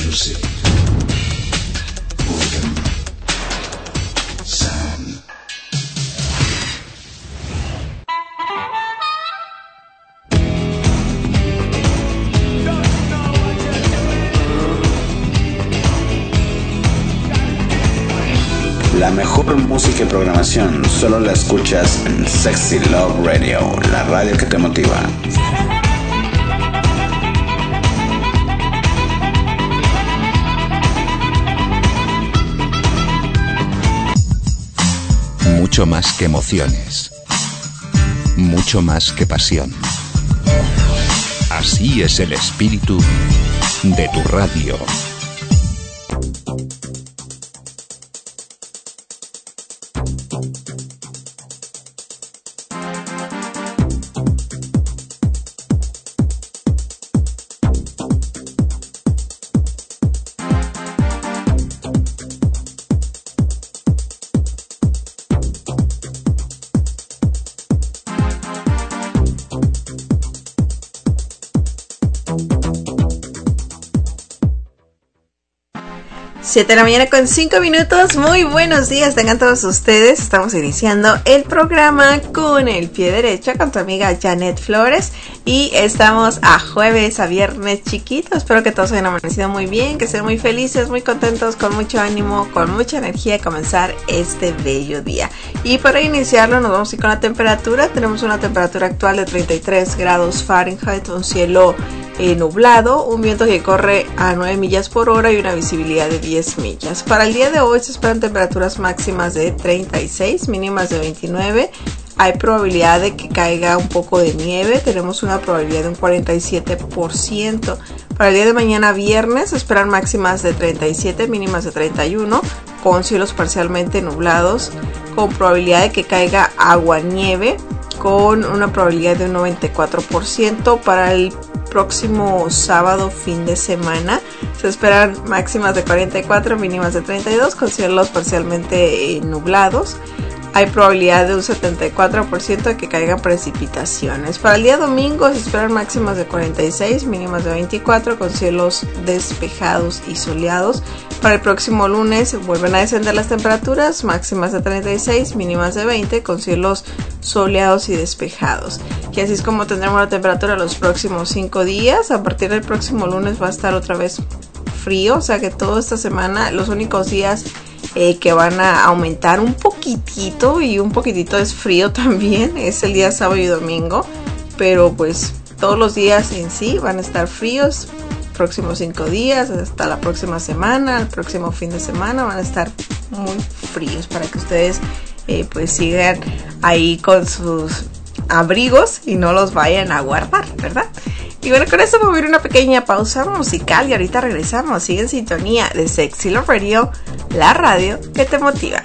Intrusive. Boredom. Sound. La mejor música y programación solo la escuchas en Sexy Love Radio, la radio que te motiva. Mucho más que emociones, mucho más que pasión. Así es el espíritu de tu radio. Siete de la mañana con 5 minutos. Muy buenos días, tengan todos ustedes. Estamos iniciando el programa con el pie derecho con tu amiga Janet Flores. Y estamos a jueves, a viernes chiquito. Espero que todos hayan amanecido muy bien, que estén muy felices, muy contentos, con mucho ánimo, con mucha energía de comenzar este bello día. Y para iniciarlo nos vamos a ir con la temperatura. Tenemos una temperatura actual de 33 grados Fahrenheit, un cielo nublado, un viento que corre a 9 millas por hora y una visibilidad de 10 millas. Para el día de hoy se esperan temperaturas máximas de 36, mínimas de 29. Hay probabilidad de que caiga un poco de nieve, tenemos una probabilidad de un 47%. Para el día de mañana viernes se esperan máximas de 37, mínimas de 31, con cielos parcialmente nublados, con probabilidad de que caiga agua-nieve, con una probabilidad de un 94%. Para el próximo sábado, fin de semana, se esperan máximas de 44, mínimas de 32, con cielos parcialmente nublados. Hay probabilidad de un 74% de que caigan precipitaciones. Para el día domingo se esperan máximas de 46, mínimas de 24, con cielos despejados y soleados. Para el próximo lunes vuelven a descender las temperaturas, máximas de 36, mínimas de 20, con cielos soleados y despejados. Y así es como tendremos la temperatura los próximos 5 días. A partir del próximo lunes va a estar otra vez frío, o sea que toda esta semana los únicos días que van a aumentar un poquitito, y un poquitito es frío también, es el día sábado y domingo, pero pues todos los días en sí van a estar fríos. Próximos 5 días hasta la próxima semana, el próximo fin de semana van a estar muy fríos, para que ustedes pues sigan ahí con sus abrigos y no los vayan a guardar, ¿verdad? Y bueno, con esto vamos a ir una pequeña pausa musical y ahorita regresamos. Sigue en sintonía de Sexy Love Radio, la radio que te motiva.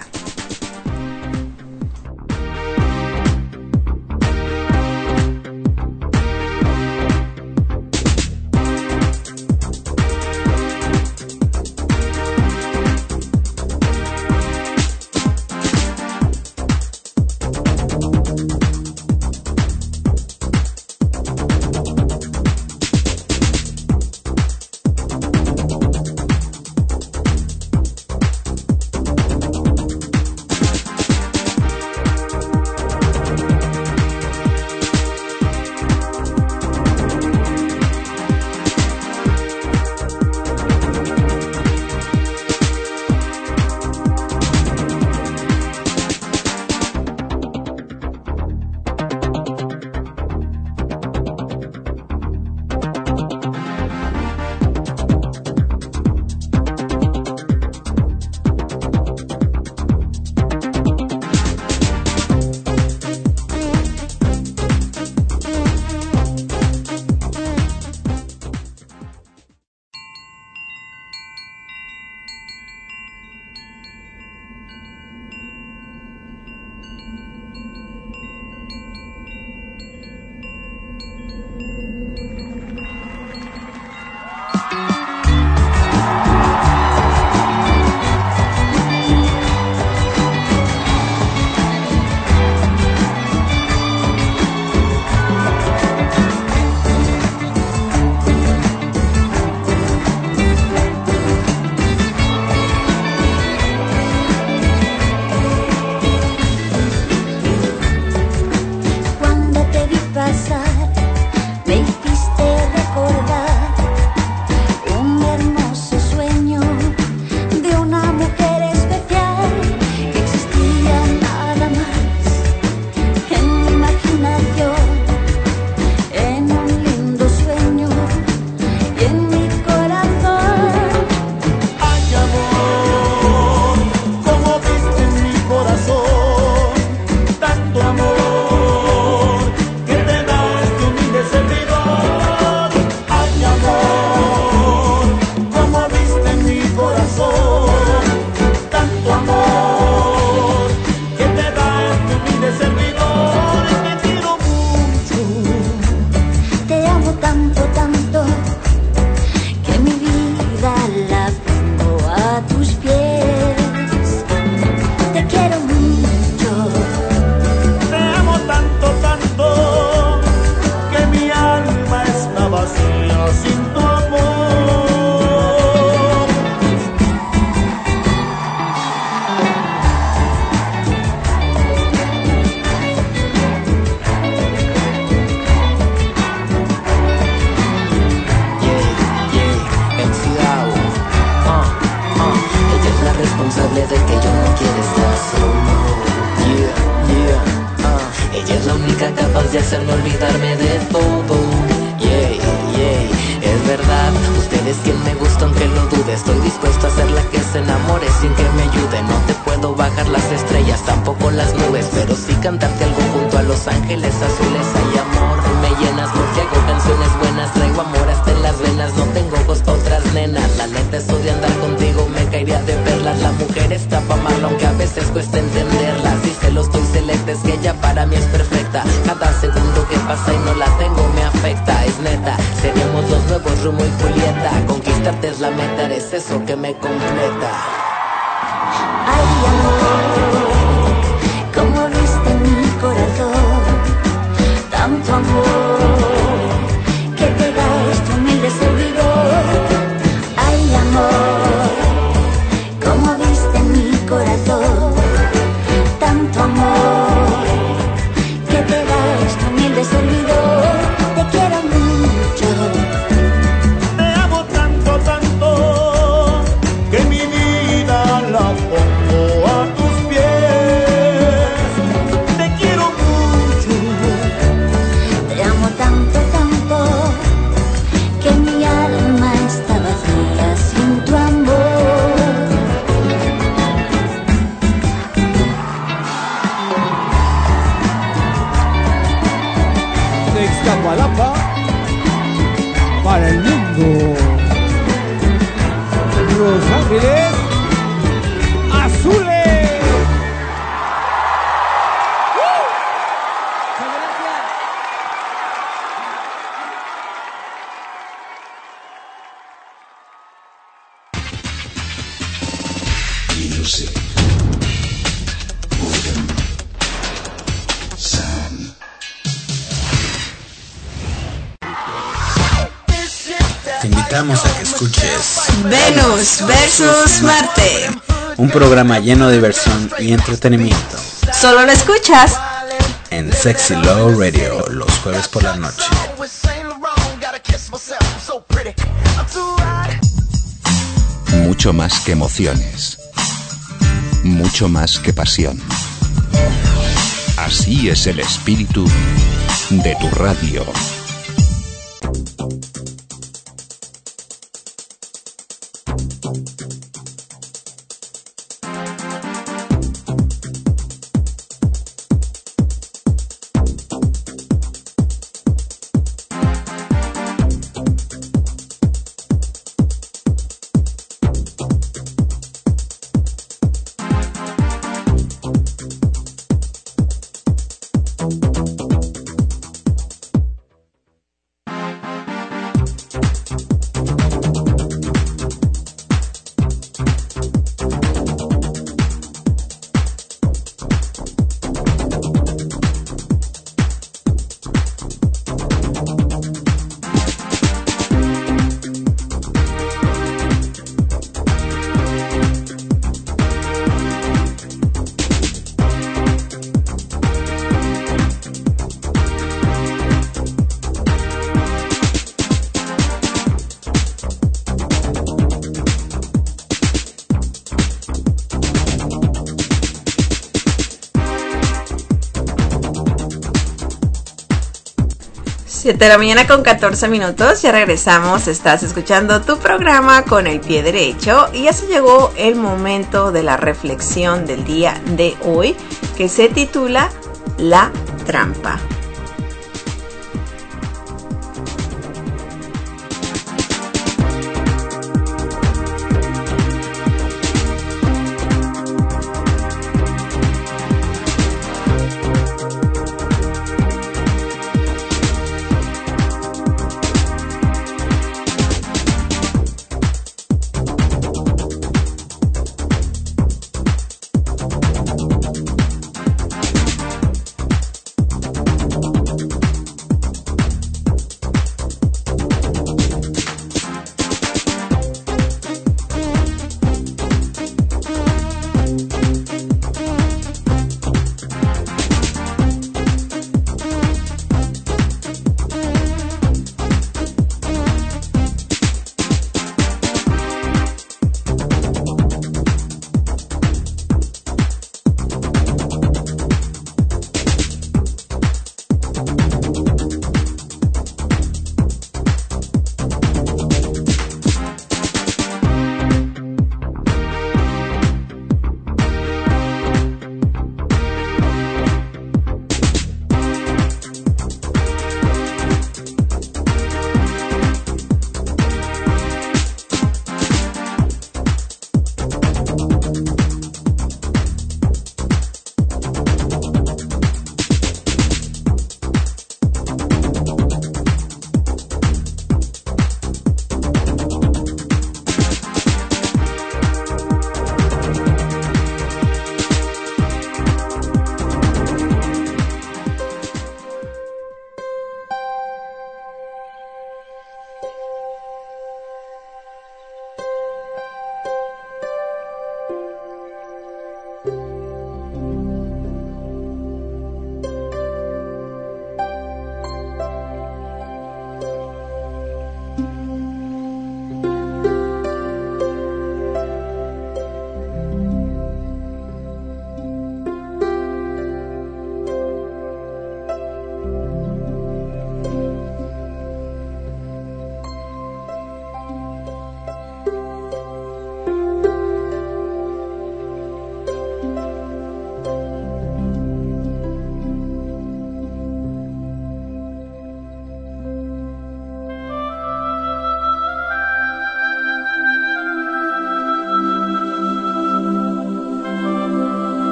y hacerme olvidarme de todo. Es verdad, usted es quien me gusta aunque lo dude. Estoy dispuesto a ser la que se enamore sin que me ayude. No te puedo bajar las estrellas, tampoco las nubes, pero sí cantarte algo junto a los ángeles azules. Hay amor, me llenas porque hago canciones buenas. Traigo amor hasta en las venas, no tengo ojos pa' otras nenas. La neta eso de andar contigo me caería de perlas. La mujer está pa' mal, aunque a veces cuesta entenderla. Si se lo estoy selecta, es que ella para mí es perfecta. Cada segundo que pasa y no la tengo me afecta. Es neta, seremos los nuevos Romeo y Julieta. Conquistarte es la meta, eres eso que me completa. Ay, amor, como viste en mi corazón, tanto amor que te da este humilde servidor. Ay, amor, como viste en mi corazón, tanto amor que te da este humilde servidor. Te quiero mucho. Te amo tanto, tanto, que mi vida la pongo a tus pies. Te quiero mucho. Te amo tanto, tanto, que mi alma está vacía sin tu amor. De Iztapalapa para el mundo. Los Ángeles Azules. Music. Rhythm. Sound. Te invitamos a que escuches Venus versus Marte. un programa lleno de diversión y entretenimiento Solo lo escuchas en Sexy Love Radio los jueves por la noche. Mucho más que emociones. Mucho más que pasión. Así es el espíritu de tu radio. Siete de la mañana con 14 minutos, ya regresamos, estás escuchando tu programa con el pie derecho y ya se llegó el momento de la reflexión del día de hoy que se titula La trampa.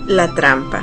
La trampa.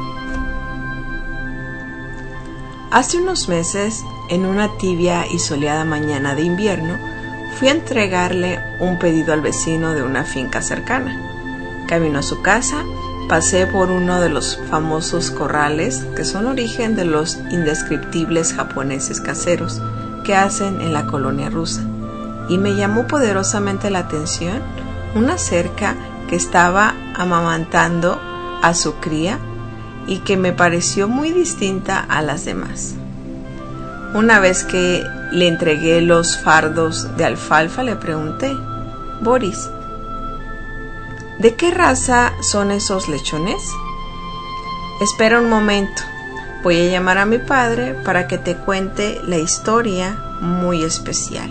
Hace unos meses, en una tibia y soleada mañana de invierno, fui a entregarle un pedido al vecino de una finca cercana. Camino a su casa, pasé por uno de los famosos corrales que son origen de los indescriptibles japoneses caseros que hacen en la colonia rusa, y me llamó poderosamente la atención una cerca que estaba amamantando a su cría y que me pareció muy distinta a las demás. Una vez que le entregué los fardos de alfalfa, le pregunté: Boris, ¿de qué raza son esos lechones? Espera un momento, voy a llamar a mi padre para que te cuente la historia muy especial.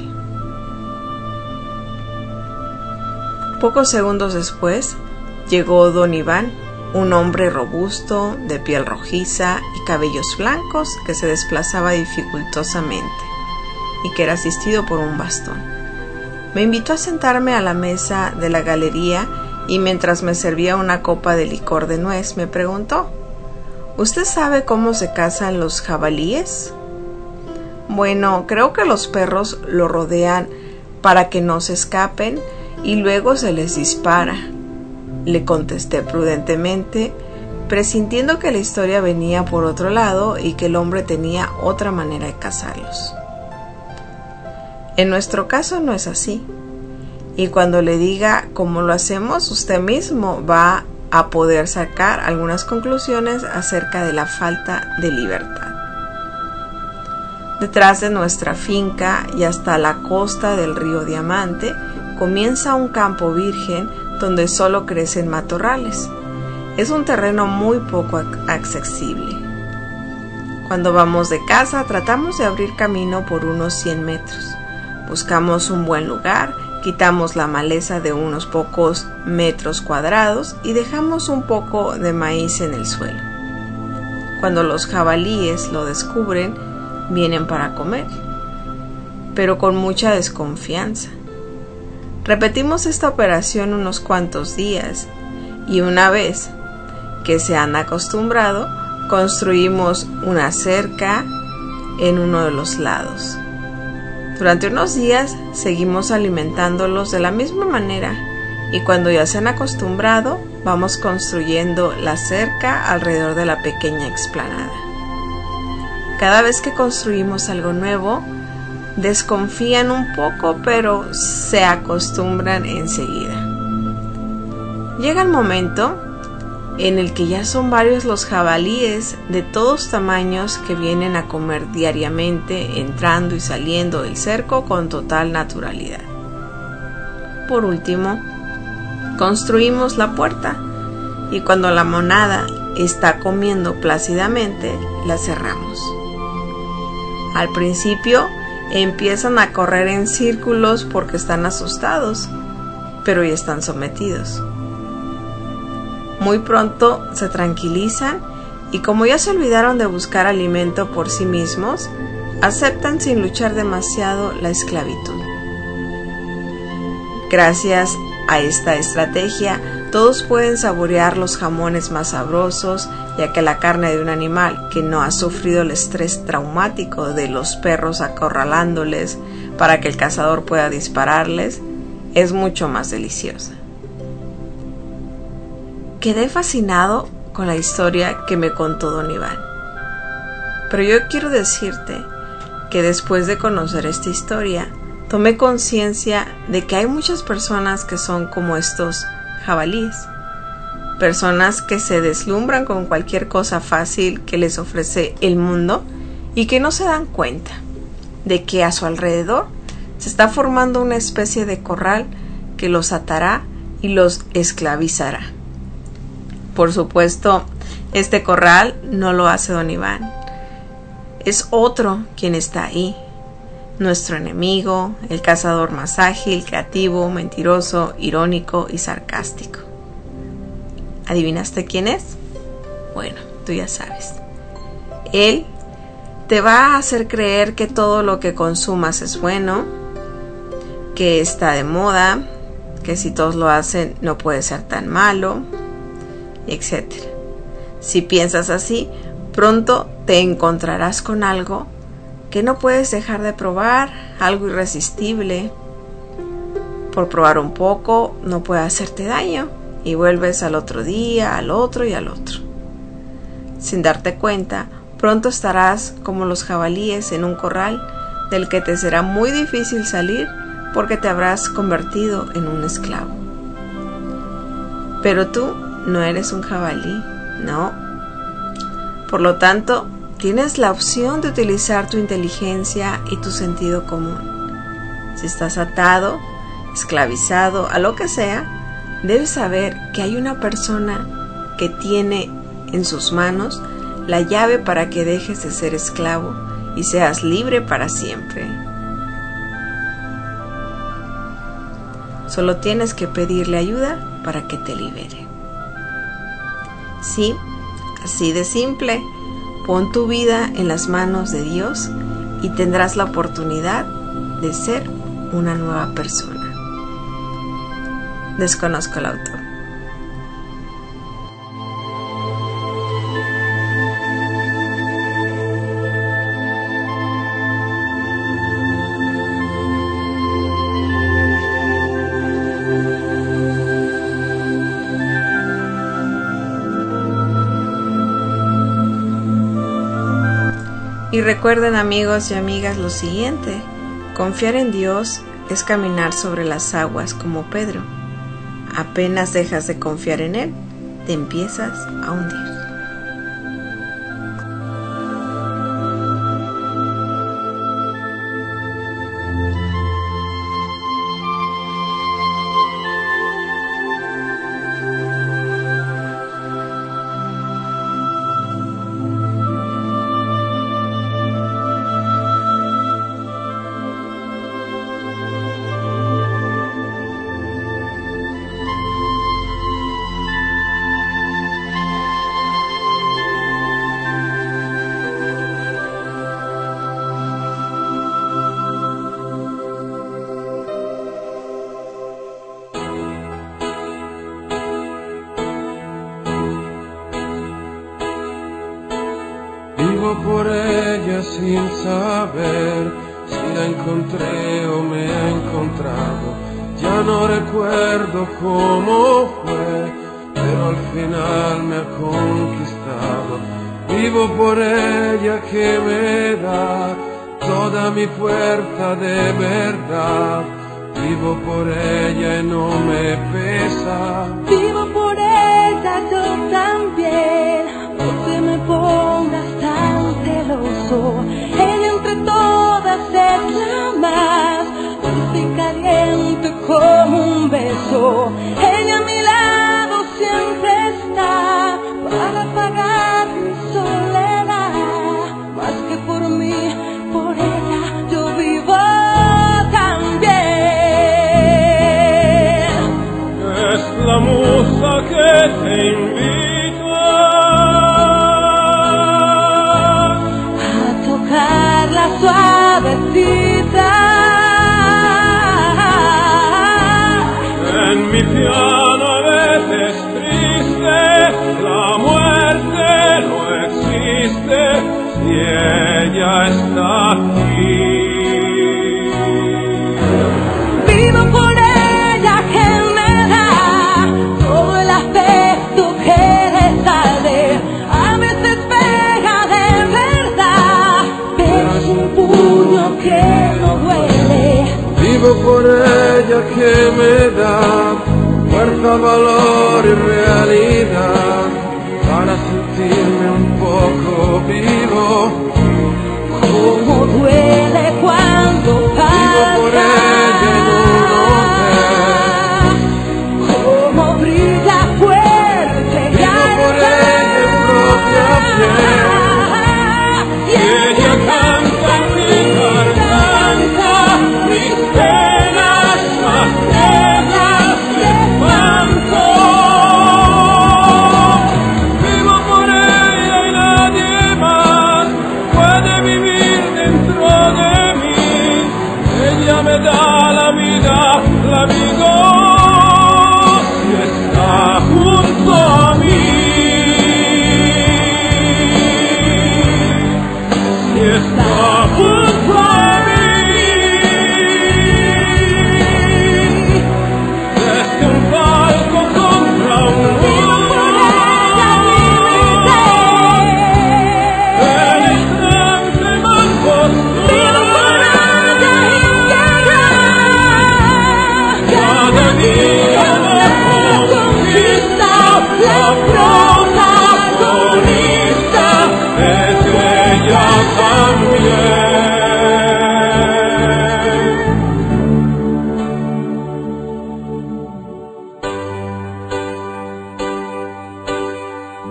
Pocos segundos después, llegó don Iván, un hombre robusto, de piel rojiza y cabellos blancos que se desplazaba dificultosamente y que era asistido por un bastón. Me invitó a sentarme a la mesa de la galería y mientras me servía una copa de licor de nuez me preguntó: ¿usted sabe cómo se cazan los jabalíes? Bueno, creo que los perros lo rodean para que no se escapen y luego se les dispara, le contesté prudentemente, presintiendo que la historia venía por otro lado y que el hombre tenía otra manera de cazarlos. En nuestro caso no es así, y cuando le diga cómo lo hacemos, usted mismo va a poder sacar algunas conclusiones acerca de la falta de libertad. Detrás de nuestra finca y hasta la costa del río Diamante comienza un campo virgen donde solo crecen matorrales. Es un terreno muy poco accesible. Cuando vamos de casa, tratamos de abrir camino por unos 100 metros. Buscamos un buen lugar, quitamos la maleza de unos pocos metros cuadrados y dejamos un poco de maíz en el suelo. Cuando los jabalíes lo descubren, vienen para comer, pero con mucha desconfianza. Repetimos esta operación unos cuantos días y una vez que se han acostumbrado, construimos una cerca en uno de los lados. Durante unos días seguimos alimentándolos de la misma manera y cuando ya se han acostumbrado, vamos construyendo la cerca alrededor de la pequeña explanada. Cada vez que construimos algo nuevo, desconfían un poco, pero se acostumbran enseguida. Llega el momento en el que ya son varios los jabalíes de todos tamaños que vienen a comer diariamente, entrando y saliendo del cerco con total naturalidad. Por último, construimos la puerta y cuando la manada está comiendo plácidamente, la cerramos. Al principio empiezan a correr en círculos porque están asustados, pero ya están sometidos. Muy pronto se tranquilizan y como ya se olvidaron de buscar alimento por sí mismos, aceptan sin luchar demasiado la esclavitud. Gracias a esta estrategia, todos pueden saborear los jamones más sabrosos, ya que la carne de un animal que no ha sufrido el estrés traumático de los perros acorralándoles para que el cazador pueda dispararles, es mucho más deliciosa. Quedé fascinado con la historia que me contó don Iván. Pero yo quiero decirte que después de conocer esta historia, tomé conciencia de que hay muchas personas que son como estos jabalíes. Personas que se deslumbran con cualquier cosa fácil que les ofrece el mundo y que no se dan cuenta de que a su alrededor se está formando una especie de corral que los atará y los esclavizará. Por supuesto, este corral no lo hace don Iván. Es otro quien está ahí. Nuestro enemigo, el cazador más ágil, creativo, mentiroso, irónico y sarcástico. ¿Adivinaste quién es? Bueno, tú ya sabes. Él te va a hacer creer que todo lo que consumas es bueno, que está de moda, que si todos lo hacen no puede ser tan malo, etc. Si piensas así, pronto te encontrarás con algo que no puedes dejar de probar, algo irresistible. Por probar un poco no puede hacerte daño y vuelves al otro día, al otro y al otro. Sin darte cuenta, pronto estarás como los jabalíes en un corral del que te será muy difícil salir porque te habrás convertido en un esclavo. Pero tú no eres un jabalí, no. Por lo tanto, tienes la opción de utilizar tu inteligencia y tu sentido común. Si estás atado, esclavizado, a lo que sea, debes saber que hay una persona que tiene en sus manos la llave para que dejes de ser esclavo y seas libre para siempre. Solo tienes que pedirle ayuda para que te libere. Sí, así de simple. Pon tu vida en las manos de Dios y tendrás la oportunidad de ser una nueva persona. Desconozco el autor. Y recuerden, amigos y amigas, lo siguiente: confiar en Dios es caminar sobre las aguas como Pedro. Apenas dejas de confiar en Él, te empiezas a hundir. Vivo por ella sin saber si la encontré o me ha encontrado. Ya no recuerdo cómo fue, pero al final me ha conquistado. Vivo por ella que me da toda mi fuerza de verdad. Vivo por ella y no me pesa. Vivo por ella yo también, no te me pongas tan celoso. Ella entre todas es la más dulce y caliente como un beso. Ella a mi lado siempre está para apagar mi soledad. Más que por mí, por ella yo vivo también. Es la musa que te invita a tocarla suavecita. En mi piano a veces triste, la muerte no existe si ella está aquí. Vivo por ella que me da todo el afecto que le sale. A veces pega de verdad, pero es un puño que no duele. Vivo por ella que me da fuerza, valor y realidad para sentirme un poco vivo. Como duele cuando pasa. Vivo por ella en un hotel. Como brilla fuerte. Vivo por ella en propia piel. Y ella canta en mi garganta mis penas más negras de espanto. Vivo por ella y nadie más,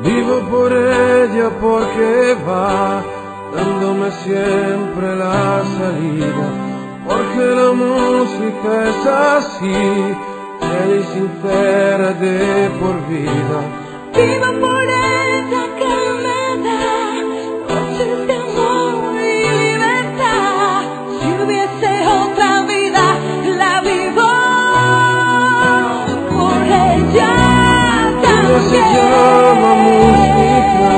Vivo por ella porque va dándome siempre la salida, porque la música es así, bella y sincera de por vida. Vivo por ella que me da noches de amor y libertad. Si hubiese otra vida, la vivo por ella también. Ella se llama música.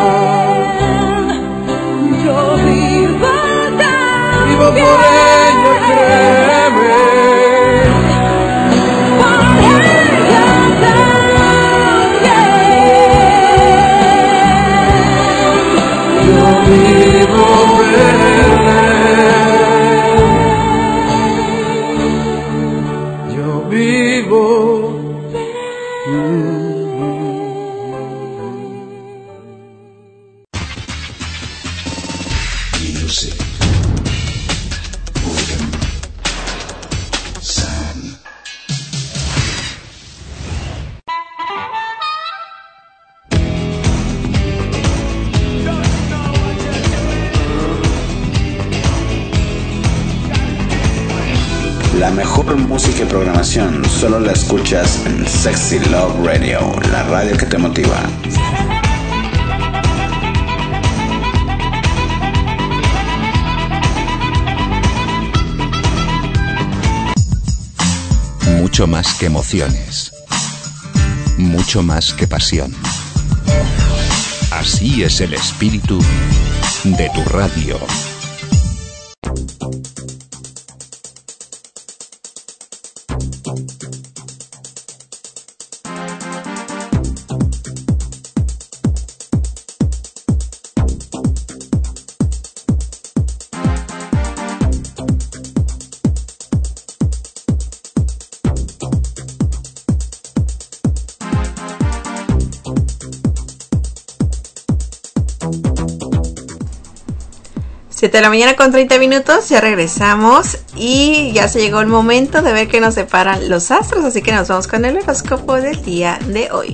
Yo vivo también. Vivo por ella, créeme. Por ella también. Yo vivo verle. Yo vivo. Music. Rhythm. Sound. La mejor música y programación solo la escuchas en Sexy Love Radio, la radio que te motiva. Mucho más que emociones. Mucho más que pasión. Así es el espíritu de tu radio. Siete de la mañana con 30 minutos, ya regresamos y ya se llegó el momento de ver qué nos separan los astros, así que nos vamos con el horóscopo del día de hoy.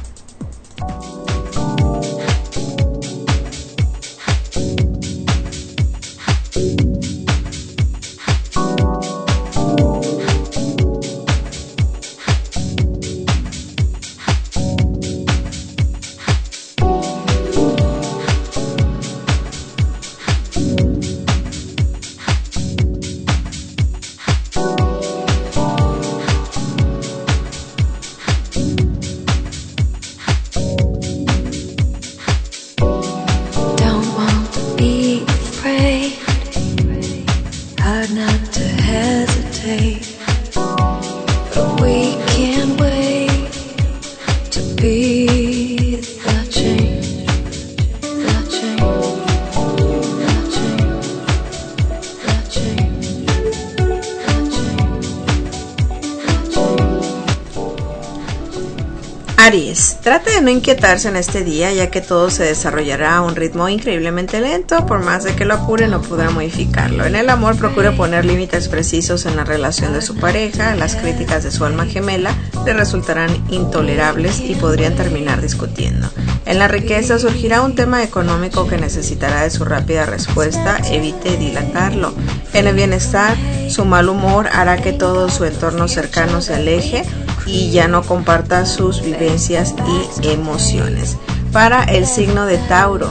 Aries, trate de no inquietarse en este día, ya que todo se desarrollará a un ritmo increíblemente lento. Por más de que lo apure, no podrá modificarlo. En el amor, procure poner límites precisos en la relación de su pareja. Las críticas de su alma gemela le resultarán intolerables y podrían terminar discutiendo. En la riqueza, surgirá un tema económico que necesitará de su rápida respuesta. Evite dilatarlo. En el bienestar, su mal humor hará que todo su entorno cercano se aleje y ya no comparta sus vivencias y emociones. Para el signo de Tauro,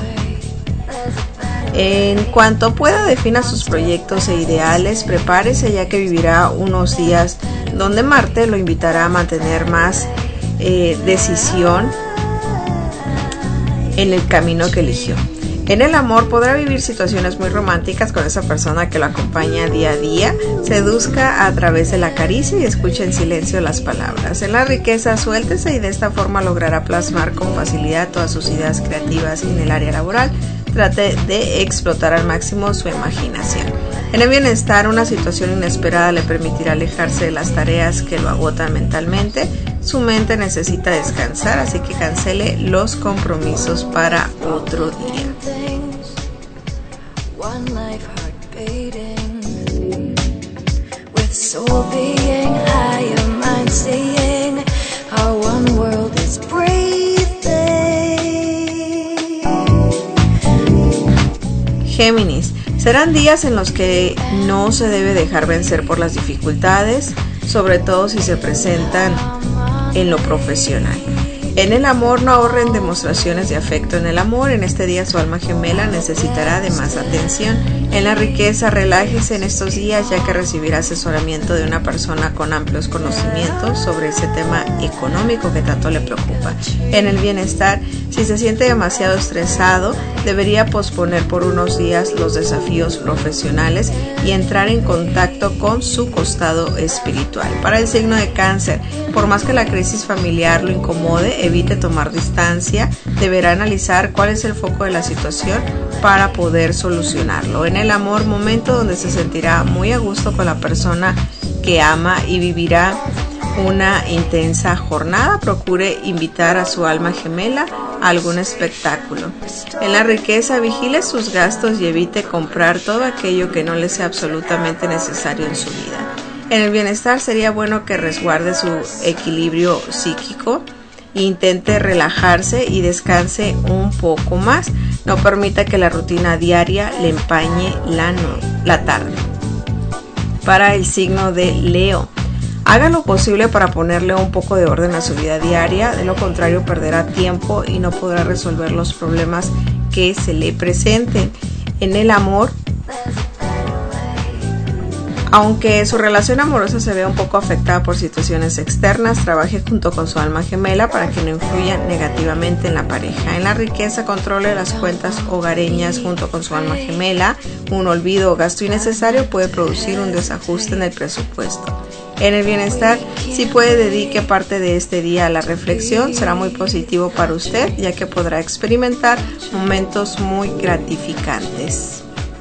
en cuanto pueda, defina sus proyectos e ideales. Prepárese, ya que vivirá unos días donde Marte lo invitará a mantener más decisión en el camino que eligió. En el amor, podrá vivir situaciones muy románticas con esa persona que lo acompaña día a día. Seduzca a través de la caricia y escuche en silencio las palabras. En la riqueza, suéltese y de esta forma logrará plasmar con facilidad todas sus ideas creativas. En el área laboral, trate de explotar al máximo su imaginación. En el bienestar, una situación inesperada le permitirá alejarse de las tareas que lo agotan mentalmente. Su mente necesita descansar, así que cancele los compromisos para otro día. Géminis, serán días en los que no se debe dejar vencer por las dificultades, sobre todo si se presentan en lo profesional. En el amor, no ahorren demostraciones de afecto en el amor. En este día su alma gemela necesitará de más atención. En la riqueza, relájese en estos días, ya que recibirá asesoramiento de una persona con amplios conocimientos sobre ese tema económico que tanto le preocupa. En el bienestar, si se siente demasiado estresado, debería posponer por unos días los desafíos profesionales y entrar en contacto con su costado espiritual. Para el signo de Cáncer, por más que la crisis familiar lo incomode, evite tomar distancia, deberá analizar cuál es el foco de la situación para poder solucionarlo. En el amor, momento donde se sentirá muy a gusto con la persona que ama y vivirá una intensa jornada. Procure invitar a su alma gemela a algún espectáculo. En la riqueza, vigile sus gastos y evite comprar todo aquello que no le sea absolutamente necesario en su vida. En el bienestar, sería bueno que resguarde su equilibrio psíquico, intente relajarse y descanse un poco más. No permita que la rutina diaria le empañe la tarde. Para el signo de Leo, haga lo posible para ponerle un poco de orden a su vida diaria, de lo contrario perderá tiempo y no podrá resolver los problemas que se le presenten. En el amor, aunque su relación amorosa se vea un poco afectada por situaciones externas, trabaje junto con su alma gemela para que no influya negativamente en la pareja. En la riqueza, controle las cuentas hogareñas junto con su alma gemela. Un olvido o gasto innecesario puede producir un desajuste en el presupuesto. En el bienestar, si puede, dedique parte de este día a la reflexión. Será muy positivo para usted, ya que podrá experimentar momentos muy gratificantes.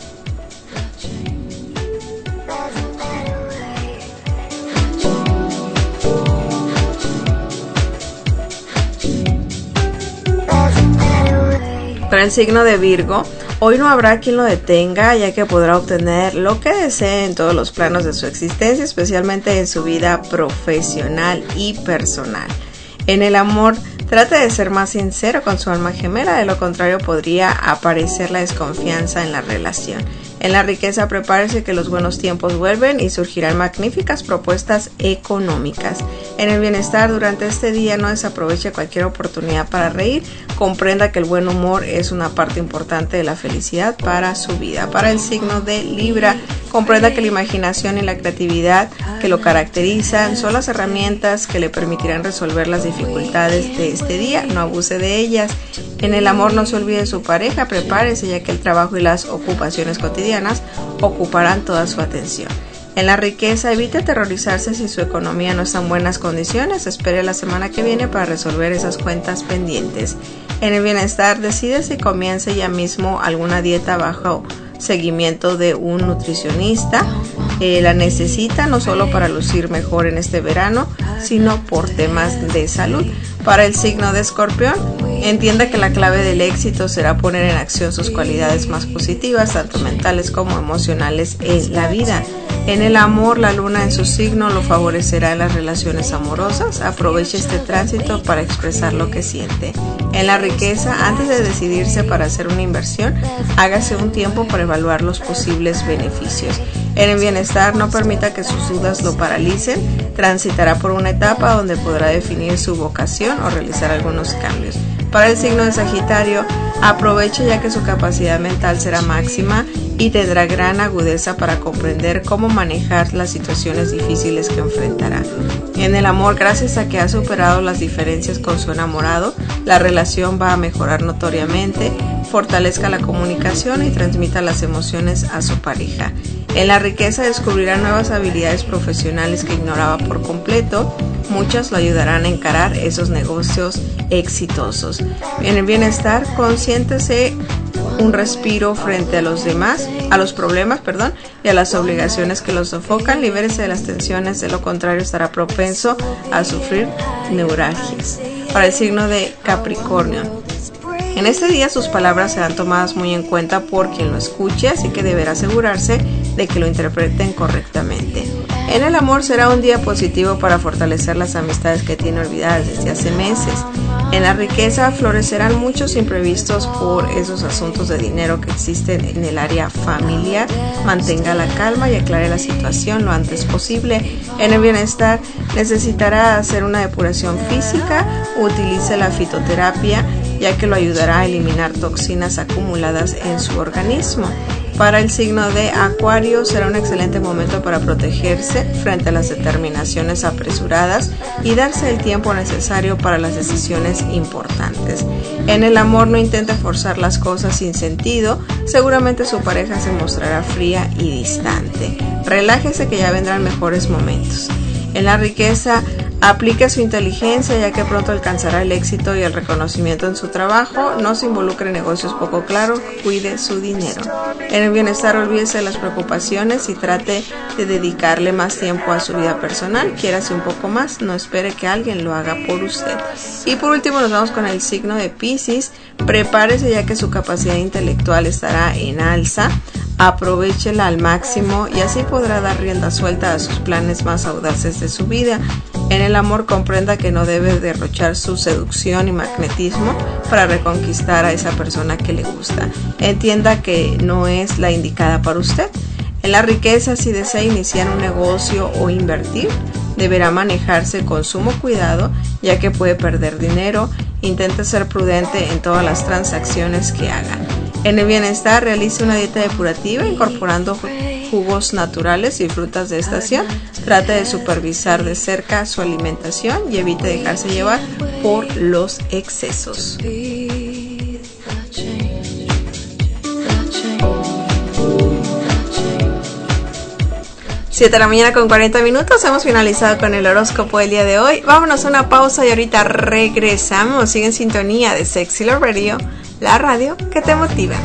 Para el signo de Virgo, hoy no habrá quien lo detenga, ya que podrá obtener lo que desee en todos los planos de su existencia, especialmente en su vida profesional y personal. En el amor, trate de ser más sincero con su alma gemela, de lo contrario podría aparecer la desconfianza en la relación. En la riqueza, prepárese que los buenos tiempos vuelven y surgirán magníficas propuestas económicas. En el bienestar, durante este día no desaproveche cualquier oportunidad para reír. Comprenda que el buen humor es una parte importante de la felicidad para su vida. Para el signo de Libra, comprenda que la imaginación y la creatividad que lo caracterizan son las herramientas que le permitirán resolver las dificultades de este día. No abuse de ellas. En el amor, no se olvide de su pareja. Prepárese, ya que el trabajo y las ocupaciones cotidianas ocuparán toda su atención. En la riqueza, evite aterrorizarse si su economía no está en buenas condiciones. Espere la semana que viene para resolver esas cuentas pendientes. En el bienestar, decide si comience ya mismo alguna dieta bajo seguimiento de un nutricionista. La necesita no solo para lucir mejor en este verano, sino por temas de salud. Para el signo de Escorpión, entienda que la clave del éxito será poner en acción sus cualidades más positivas, tanto mentales como emocionales en la vida. En el amor, la luna en su signo lo favorecerá en las relaciones amorosas. Aproveche este tránsito para expresar lo que siente. En la riqueza, antes de decidirse para hacer una inversión, hágase un tiempo para evaluar los posibles beneficios. En el bienestar, no permita que sus dudas lo paralicen. Transitará por una etapa donde podrá definir su vocación o realizar algunos cambios. Para el signo de Sagitario, aproveche ya que su capacidad mental será máxima y tendrá gran agudeza para comprender cómo manejar las situaciones difíciles que enfrentará. En el amor, gracias a que ha superado las diferencias con su enamorado, la relación va a mejorar notoriamente. Fortalezca la comunicación y transmita las emociones a su pareja. En la riqueza, descubrirá nuevas habilidades profesionales que ignoraba por completo. Muchas lo ayudarán a encarar esos negocios exitosos. En el bienestar, consiéntese un respiro frente a los problemas, y a las obligaciones que los sofocan. Libérese de las tensiones, de lo contrario estará propenso a sufrir neuralgias. Para el signo de Capricornio, en este día sus palabras serán tomadas muy en cuenta por quien lo escuche, así que deberá asegurarse de que lo interpreten correctamente. En el amor será un día positivo para fortalecer las amistades que tiene olvidadas desde hace meses. En la riqueza florecerán muchos imprevistos por esos asuntos de dinero que existen en el área familiar. Mantenga la calma y aclare la situación lo antes posible. En el bienestar necesitará hacer una depuración física. Utilice la fitoterapia ya que lo ayudará a eliminar toxinas acumuladas en su organismo. Para el signo de Acuario será un excelente momento para protegerse frente a las determinaciones apresuradas y darse el tiempo necesario para las decisiones importantes. En el amor no intente forzar las cosas sin sentido, seguramente su pareja se mostrará fría y distante. Relájese que ya vendrán mejores momentos. En la riqueza, aplique su inteligencia ya que pronto alcanzará el éxito y el reconocimiento en su trabajo. No se involucre en negocios poco claros, cuide su dinero. En el bienestar, olvídese de las preocupaciones y trate de dedicarle más tiempo a su vida personal. Quiérase un poco más, no espere que alguien lo haga por usted. Y por último nos vamos con el signo de Piscis. Prepárese ya que su capacidad intelectual estará en alza. Aprovéchela al máximo y así podrá dar rienda suelta a sus planes más audaces de su vida. En el amor comprenda que no debe derrochar su seducción y magnetismo para reconquistar a esa persona que le gusta. Entienda que no es la indicada para usted. En la riqueza, si desea iniciar un negocio o invertir, deberá manejarse con sumo cuidado ya que puede perder dinero. Intente ser prudente en todas las transacciones que haga. En el bienestar, realice una dieta depurativa incorporando jugos naturales y frutas de estación. Trate de supervisar de cerca su alimentación y evite dejarse llevar por los excesos. 7 de la mañana con 40 minutos, hemos finalizado con el horóscopo del día de hoy. Vámonos a una pausa y ahorita regresamos. Sigue en sintonía de Sexy Love Radio, la radio que te motiva.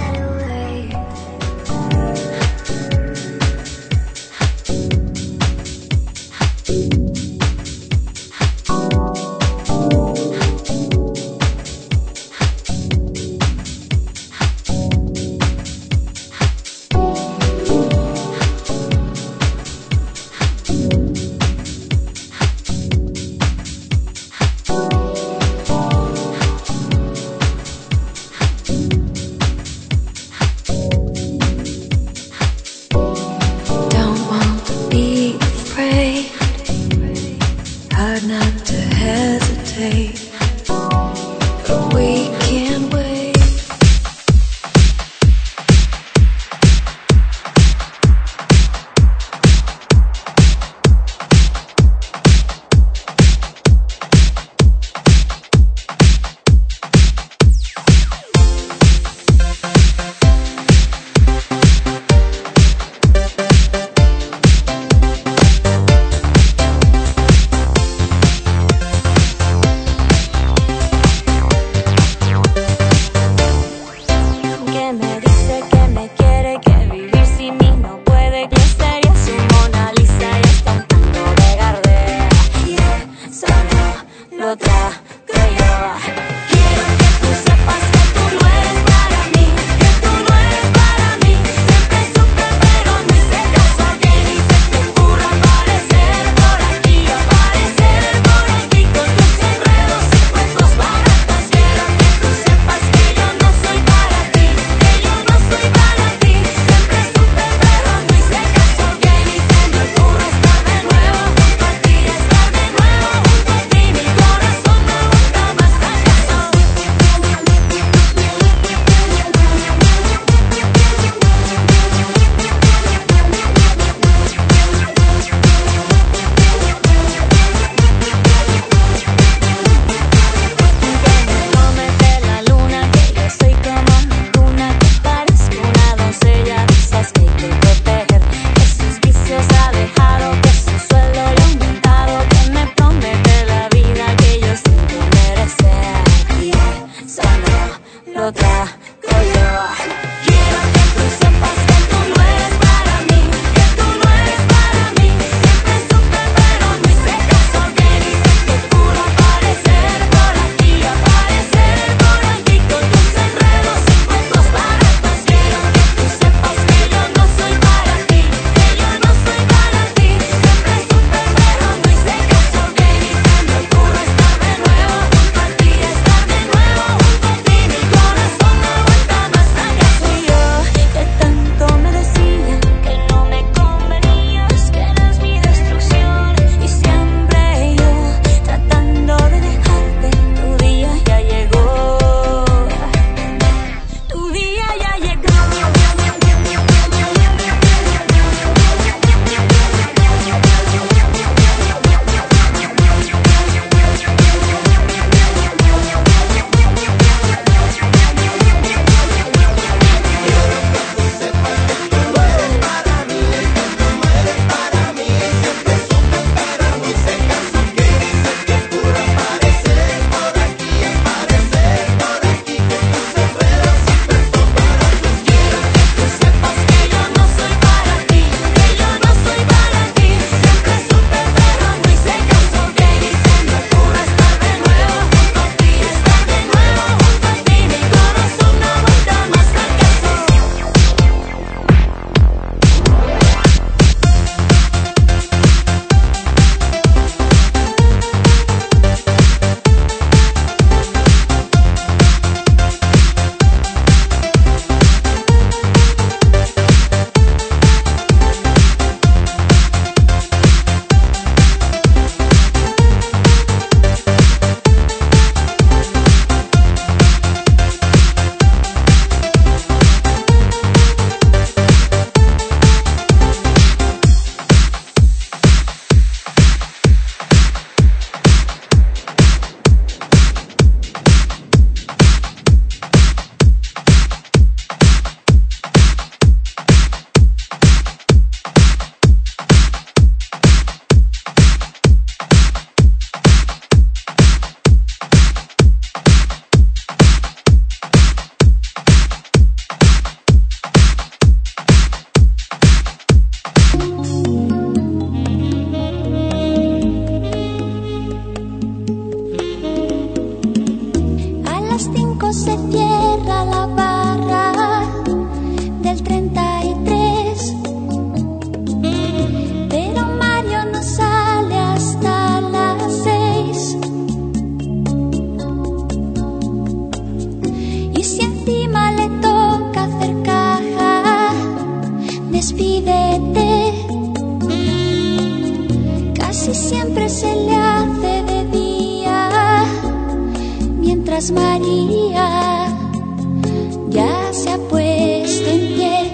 mientras María ya se ha puesto en pie,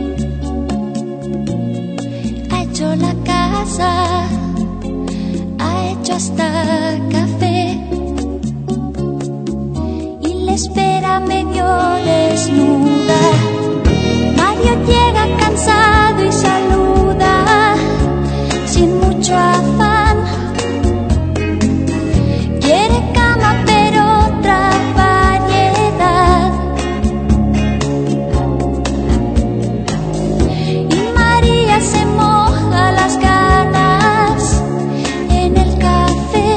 ha hecho la casa, ha hecho hasta café y le espera medio desnuda. Mario llega cansado y saluda sin mucho afán. Quiere cama pero otra variedad. Y María se moja las ganas en el café.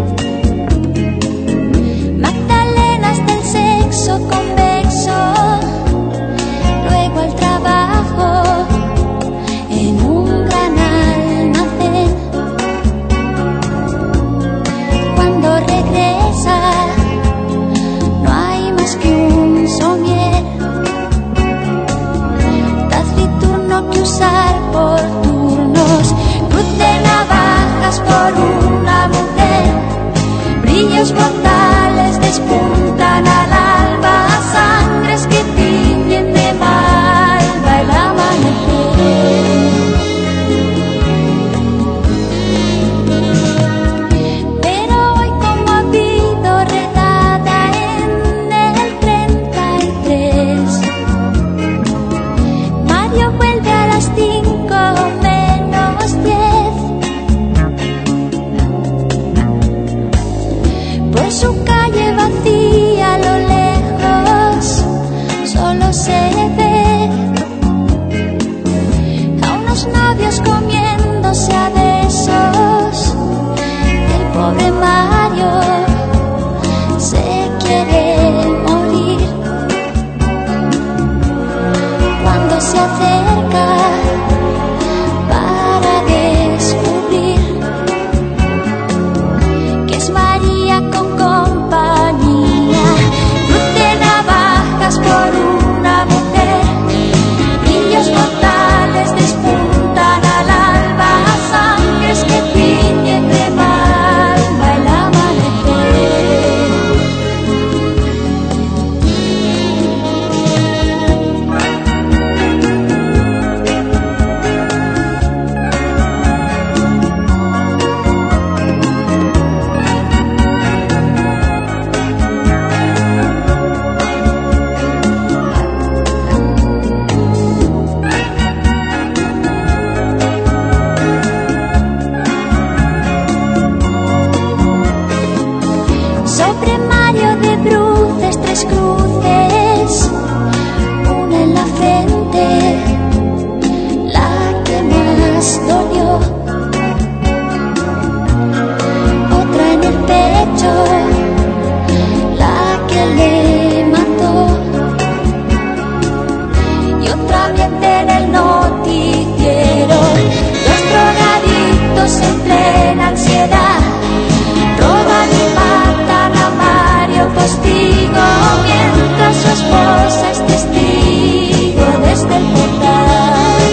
Magdalenas del sexo convexo, luego al trabajo en un gran almacén. Cuando regresa no hay más que un somier, taciturno que usar por turnos, cruz de navajas por una mujer, brillos mortales despuntan al alba, sangres que tiñen de malva el amanecer. Pero hoy como ha habido redada en el 33, Mario vuelve a las 5 menos 10. Por su calle vacía a lo lejos solo se ve a unos novios comiéndose a besos. El pobre Mario se quiere morir cuando se acerca para descubrir que es María con compañía. Cruz de navajas por una mujer, brillos mortales despuntan al alba, sangres que tiñen de malva el amanecer. Sobre Mario de bruces 3 cruces, una en la frente, la que más dolió, otra en el pecho, la que le mató, y otra ambiente en el noticiero. Los drogadictos en plena ansiedad roban y matan a Mario Postigo, mientras su esposa es testigo desde el portal.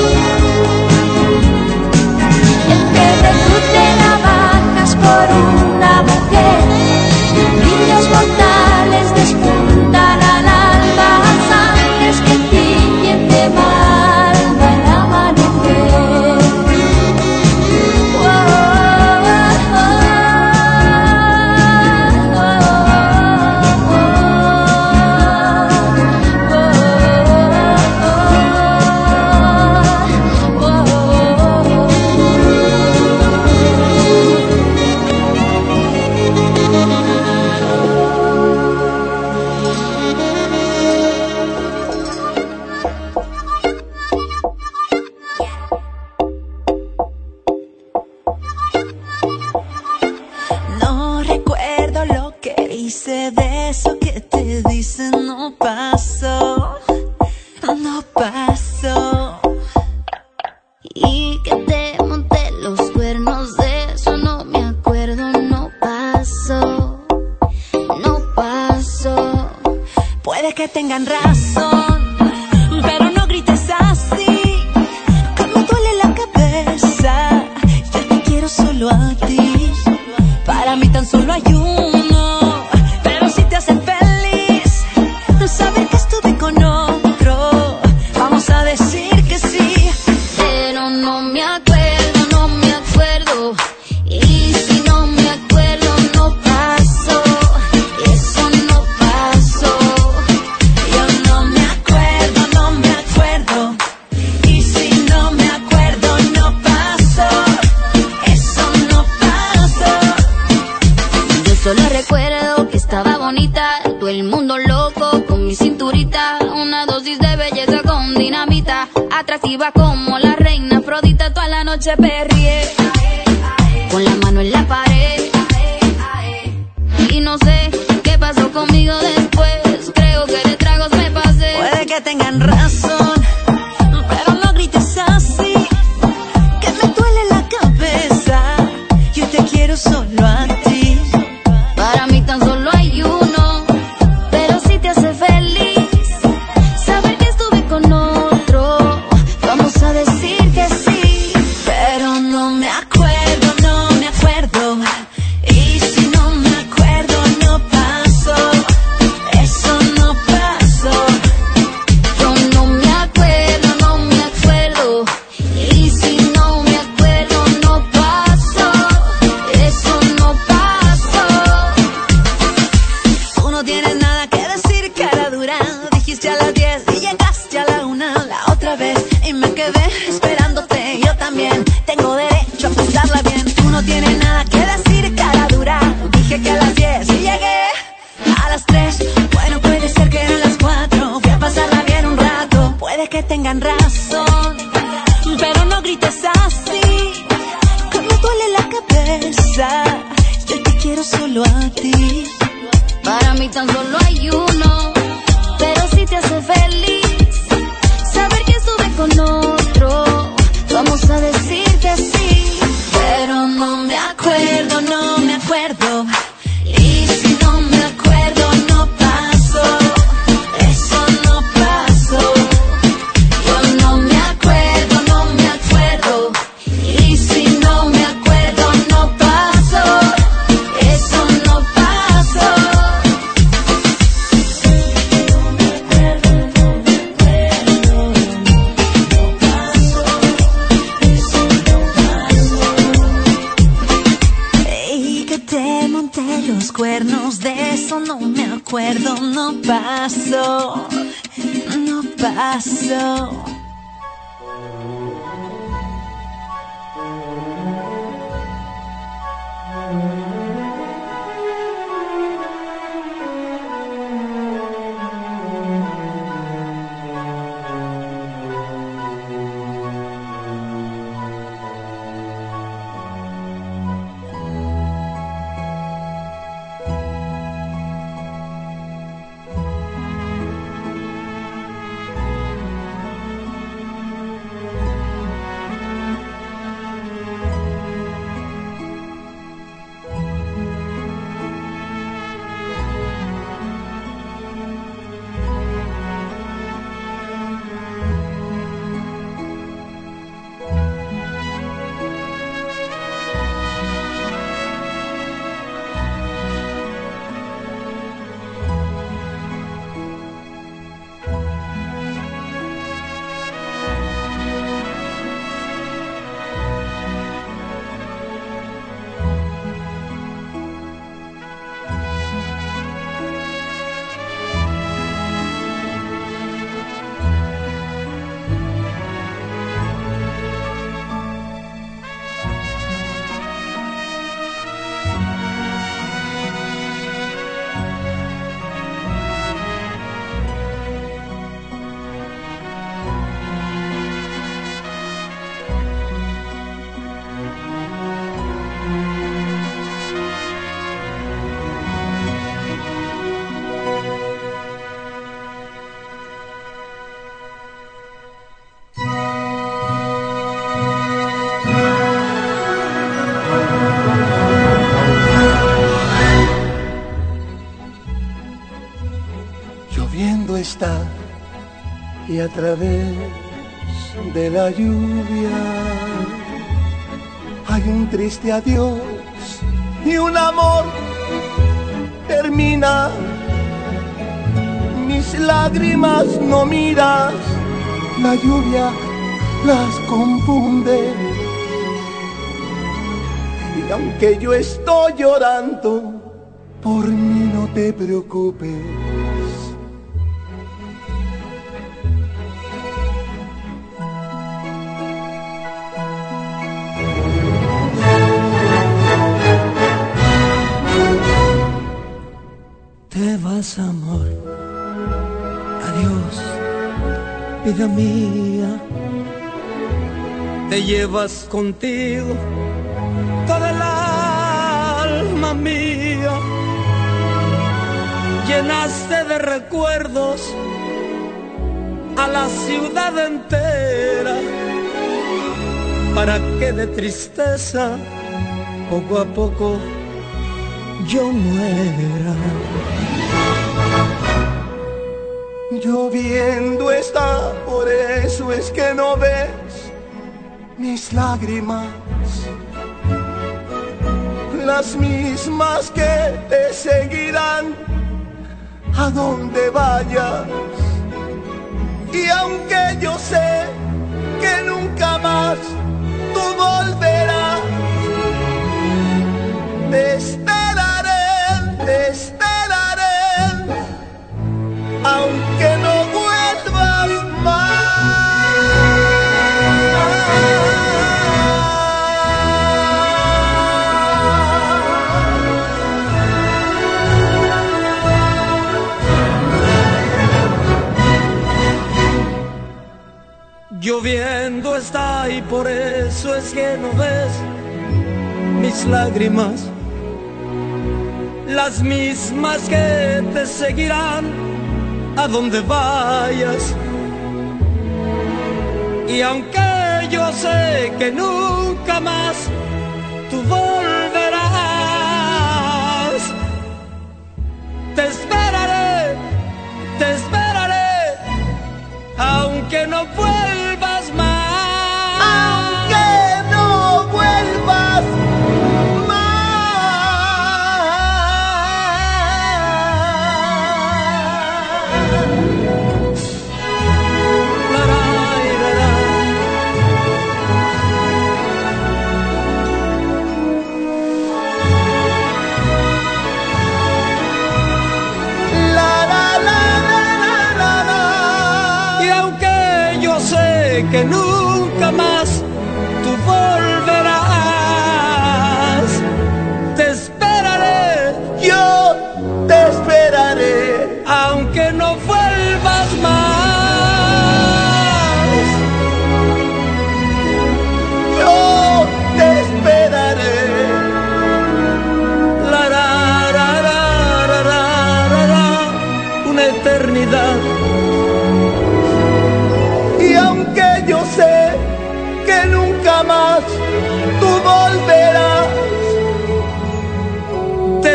El que recrute navajas por una mujer, brillos mortales despuntan al alba, sangres que tiñen de malva el amanecer. No recuerdo lo que hice, de eso que te dicen no pasó, no pasó. Y que te monté los cuernos, de eso no me acuerdo, no pasó, no pasó. Puede que tengan razón, pero no grites así, que me duele la cabeza. Yo te quiero solo a ti, para mí tan solo hay uno, pero si te hace bonita, todo el mundo loco con mi cinturita, una dosis de belleza con dinamita, atractiva como la reina Afrodita, toda la noche perrié, con la mano en la pared, y no sé qué pasó conmigo después, creo que de tragos me pasé. Puede que tengan razón, pero no grites así, que me duele la cabeza, yo te quiero solo a ti. Para mí tan solo hay uno, pero si te hace feliz saber que estuve con otro, vamos a decir que sí. Pero no me acuerdo, no me acuerdo, y si no me acuerdo no pasó, eso no pasó. Yo no me acuerdo, y si no me acuerdo no pasó, eso no pasó. Tú no tienes nada que decir, cara dura, dijiste a las 10 y llegaste a la 1 la otra vez, y me quedé esperándote, yo también tengo derecho a pasarla bien. Tú no tienes nada que decir, cara dura, dije que a las 10 y llegué a las 3, bueno puede ser que eran las 4, fui a pasarla bien un rato. Puede que tengan razón, pero no grites así, que me duele la cabeza, yo te quiero solo a ti. Para mí tan solo hay uno, pero si te hace feliz saber que estuve con otro, vamos a decir que sí. Pero no me acuerdo, no me acuerdo, y si no me acuerdo no pasó, eso no pasó. Yo no me acuerdo, no me acuerdo, y si no me acuerdo no pasó, eso no pasó. Y que te monté los cuernos, de eso no me acuerdo, no pasó, no pasó. Está y a través de la lluvia hay un triste adiós y un amor termina. Mis lágrimas no miras, la lluvia las confunde. Y aunque yo estoy llorando, por mí no te preocupes. Te vas más, amor. Adiós, vida mía. Te llevas contigo toda el alma mía. Llenaste de recuerdos a la ciudad entera, para que de tristeza poco a poco yo muera. Lloviendo está, por eso es que no ves mis lágrimas, las mismas que te seguirán a donde vayas. Y aunque yo sé que nunca más tú volverás, te esperaré, aunque no vuelvas más. Lloviendo está y por eso es que no ves mis lágrimas, las mismas que te seguirán a donde vayas. Y aunque yo sé que nunca más tú volverás, te esperaré, aunque no vuelvas más. Aunque no vuelvas que nunca más tú volverás. Te esperaré, yo te esperaré, aunque no vuelvas más. Yo te esperaré. Una eternidad. Yo sé que nunca más tú volverás. Te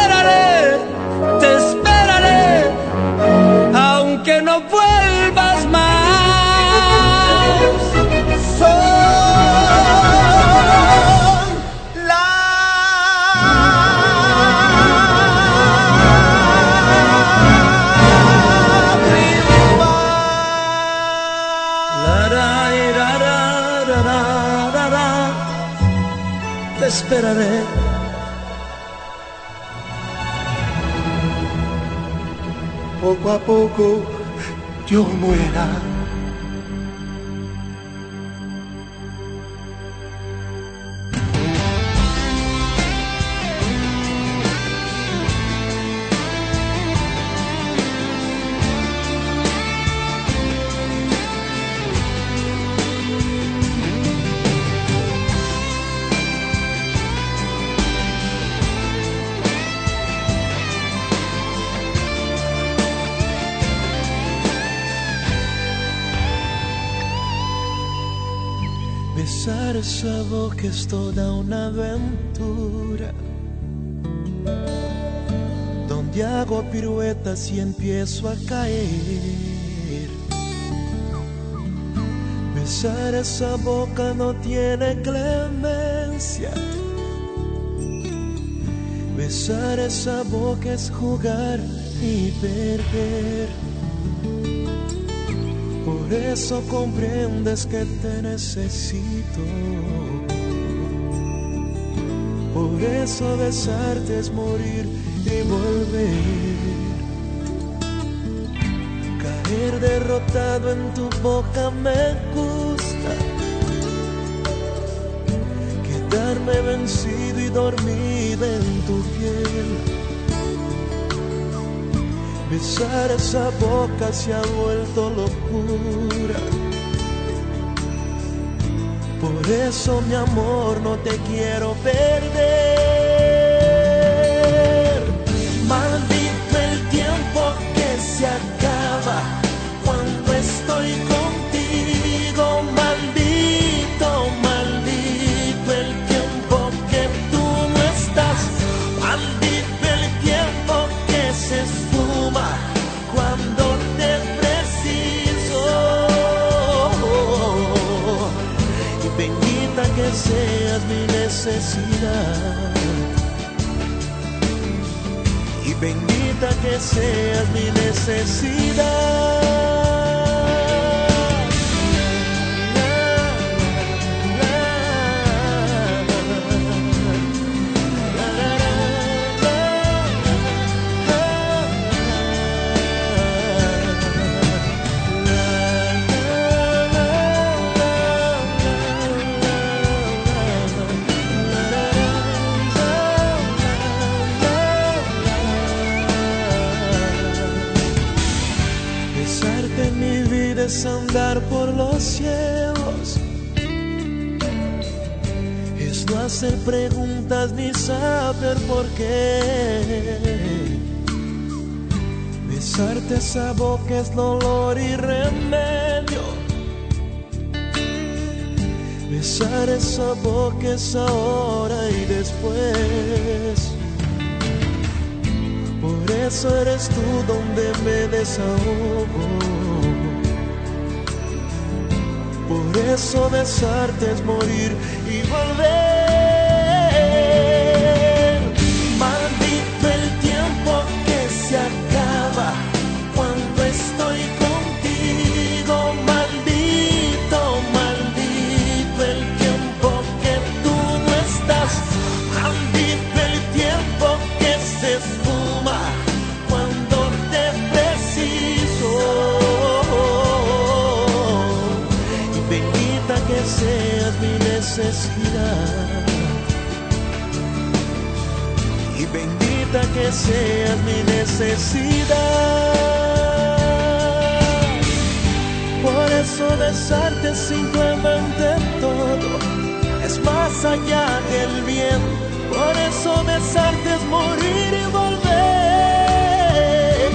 esperaré, aunque no vuelvas más. Son te esperaré. Poco a poco yo muera. Besar esa boca es toda una aventura, donde hago piruetas y empiezo a caer. Besar esa boca no tiene clemencia. Besar esa boca es jugar y perder. Por eso comprendes que te necesito. Por eso besarte es morir y volver. Caer derrotado en tu boca me gusta. Quedarme vencido y dormida en tu piel. Besar esa boca se ha vuelto locura. Por eso, mi amor, no te quiero perder. Maldito el tiempo que se acaba cuando estoy contigo. Maldito, maldito el tiempo que tú no estás. Maldito el tiempo que se esfuma cuando te preciso. Y bendita que seas mi necesidad. Y bendita que seas mi necesidad. Es andar por los cielos, es no hacer preguntas ni saber por qué. Besarte esa boca es dolor y remedio. Besar esa boca es ahora y después. Por eso eres tú donde me desahogo. Por eso besarte es morir y volver. Maldito el tiempo que se acaba cuando estoy contigo. Maldito, maldito el tiempo que tú no estás. Maldito el tiempo que se esfuma cuando te preciso. Que seas mi necesidad. Y bendita que seas mi necesidad. Por eso besarte es simplemente todo, es más allá del bien. Por eso besarte es morir y volver.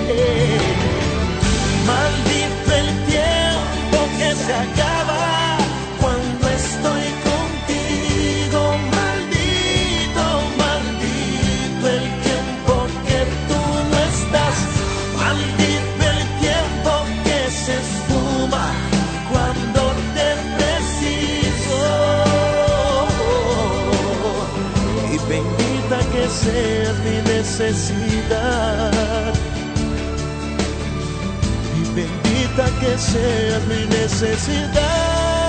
Maldito el tiempo que se acaba cuando estoy contigo. Maldito, maldito el tiempo que tú no estás. Maldito el tiempo que se esfuma cuando te preciso. Y bendita que seas mi necesidad. Y bendita que seas mi necesidad.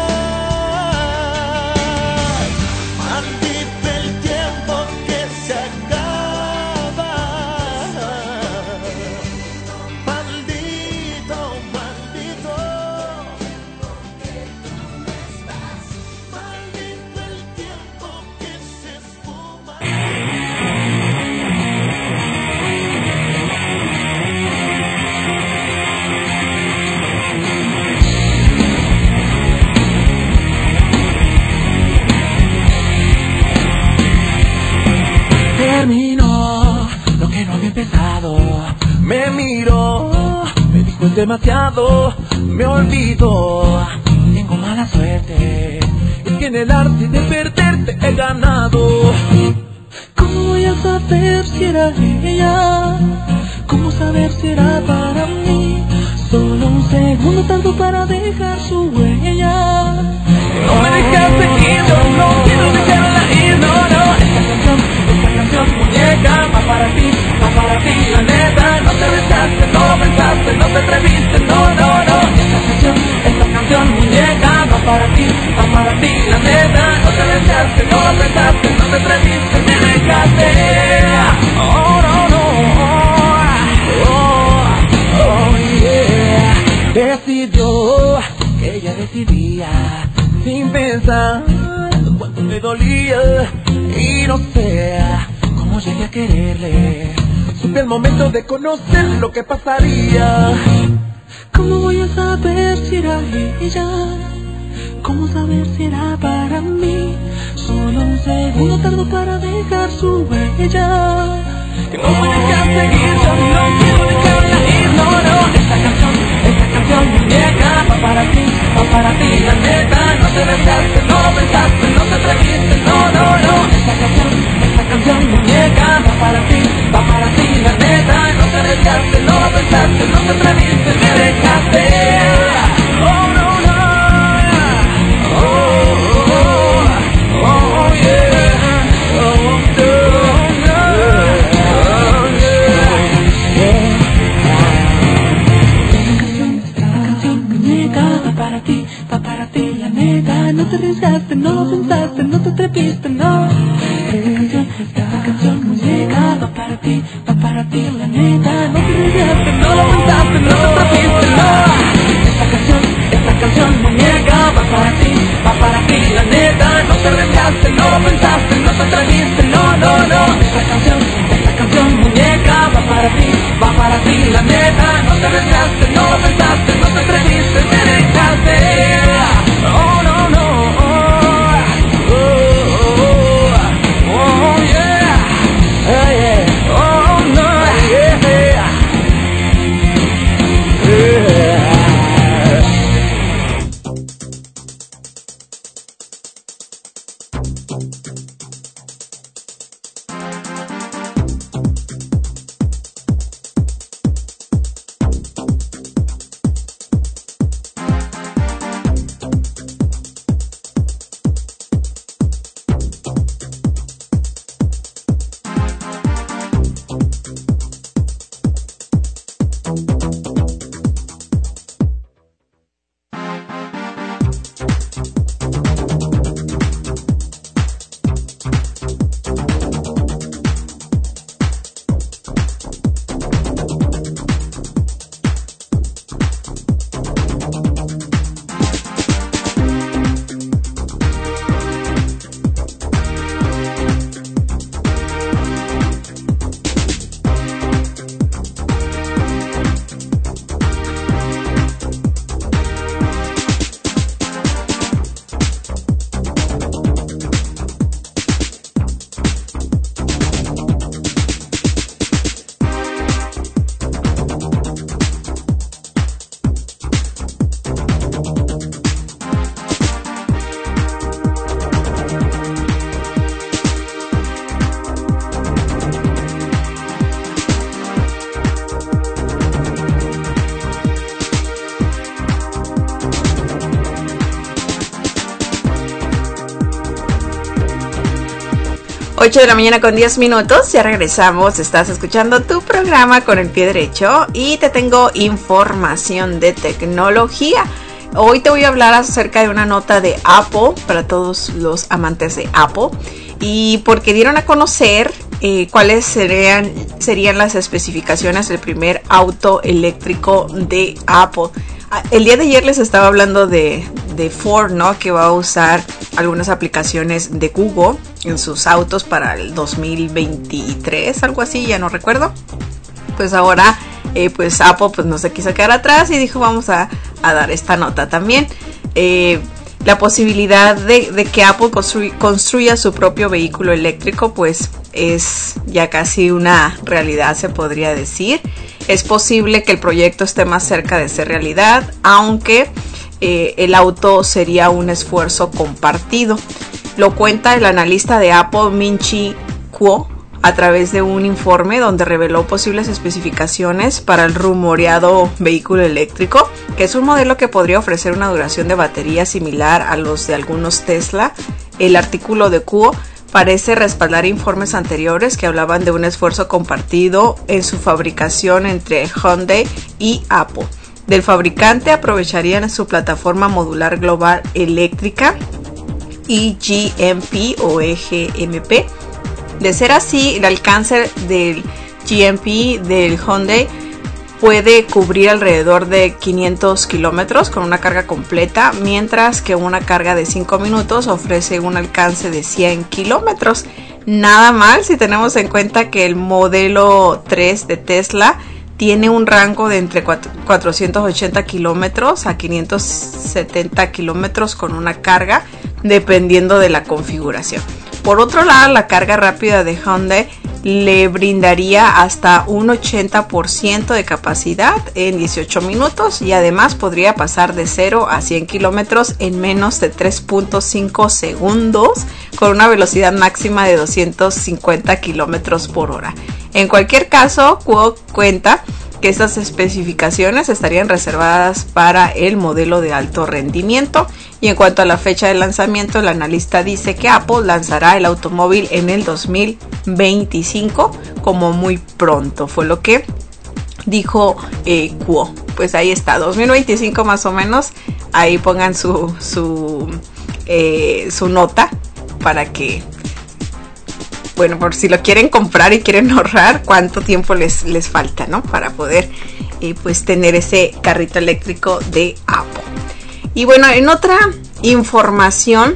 Terminó lo que no había empezado. Me miró, me dijo es demasiado. Me olvidó, tengo mala suerte. Es que en el arte de perderte he ganado. ¿Cómo voy a saber si era ella? ¿Cómo saber si era para mí? Solo un segundo tanto para dejar su huella. No me dejaste ir, no quiero dejarla ir, no. Esta canción muñeca, va para ti, la neta. No te besaste, no lo pensaste, no te atreviste, no. Esta canción muñeca, va para ti, la neta. No te besaste, no lo pensaste, no te atreviste, me dejaste. Oh, no. Oh, yeah. Decidió que ella decidía sin pensar cuánto me dolía. Y no sé cómo llegué a quererle. Su supe al momento de conocer lo que pasaría. ¿Cómo voy a saber si era ella? ¿Cómo saber si era para mí? Solo un segundo tardó para dejar su huella. Que no me dejas seguir, yo no quiero dejarla ir, no, no. Esta canción muñeca va para ti, la neta. No te besaste, no pensaste, no te atreviste, no, no, no. Esta canción muñeca va para ti, la neta. No te besaste, no pensaste, no te atreviste, me dejaste. Oh, no, no. Oh, yeah. Oh, va para ti, la neta. No te arriesgaste, no lo pensaste, no te atreviste, no. Esta canción muñeca va para ti, la neta. No te arriesgaste, no lo pensaste, no te atreviste, no. Esta canción muñeca va para ti, la neta. No te arriesgaste, no lo pensaste, no te atreviste, no, no, no. Esta canción muñeca va para ti, la neta. No te arriesgaste, no lo pensaste, no te atreviste, me dejaste. Oh, no, no. Oh, oh, oh, yeah. Oh, yeah. Oh, no, yeah. Yeah. 8 de la mañana con 10 minutos, ya regresamos, estás escuchando tu programa con el pie derecho y te tengo información de tecnología. Hoy te voy a hablar acerca de una nota de Apple para todos los amantes de Apple y porque dieron a conocer cuáles serían las especificaciones del primer auto eléctrico de Apple. El día de ayer les estaba hablando de Ford, ¿no? Que va a usar algunas aplicaciones de Google en sus autos para el 2023, algo así, ya no recuerdo. Pues ahora, pues Apple pues no se quiso quedar atrás y dijo vamos a dar esta nota también. La posibilidad de que Apple construya su propio vehículo eléctrico pues es ya casi una realidad, se podría decir. Es posible que el proyecto esté más cerca de ser realidad, aunque el auto sería un esfuerzo compartido. Lo cuenta el analista de Apple, Min-Chi Kuo, a través de un informe donde reveló posibles especificaciones para el rumoreado vehículo eléctrico, que es un modelo que podría ofrecer una duración de batería similar a los de algunos Tesla. El artículo de Kuo parece respaldar informes anteriores que hablaban de un esfuerzo compartido en su fabricación entre Hyundai y Apple. Del fabricante aprovecharían su plataforma modular global eléctrica EGMP o EGMP. De ser así, el alcance del GMP del Hyundai puede cubrir alrededor de 500 kilómetros con una carga completa, mientras que una carga de 5 minutos ofrece un alcance de 100 kilómetros. nada mal si tenemos en cuenta que el modelo 3 de Tesla tiene un rango de entre 480 kilómetros a 570 kilómetros con una carga, dependiendo de la configuración. Por otro lado, la carga rápida de Hyundai le brindaría hasta un 80% de capacidad en 18 minutos y además podría pasar de 0 a 100 kilómetros en menos de 3.5 segundos con una velocidad máxima de 250 kilómetros por hora. En cualquier caso, Kuo cuenta que estas especificaciones estarían reservadas para el modelo de alto rendimiento. Y en cuanto a la fecha de lanzamiento, el analista dice que Apple lanzará el automóvil en el 2025 como muy pronto, fue lo que dijo Kuo. Pues ahí está, 2025 más o menos, ahí pongan su nota para que, bueno, por si lo quieren comprar y quieren ahorrar, cuánto tiempo les falta, ¿no? Para poder pues tener ese carrito eléctrico de Apple. Y bueno, en otra información,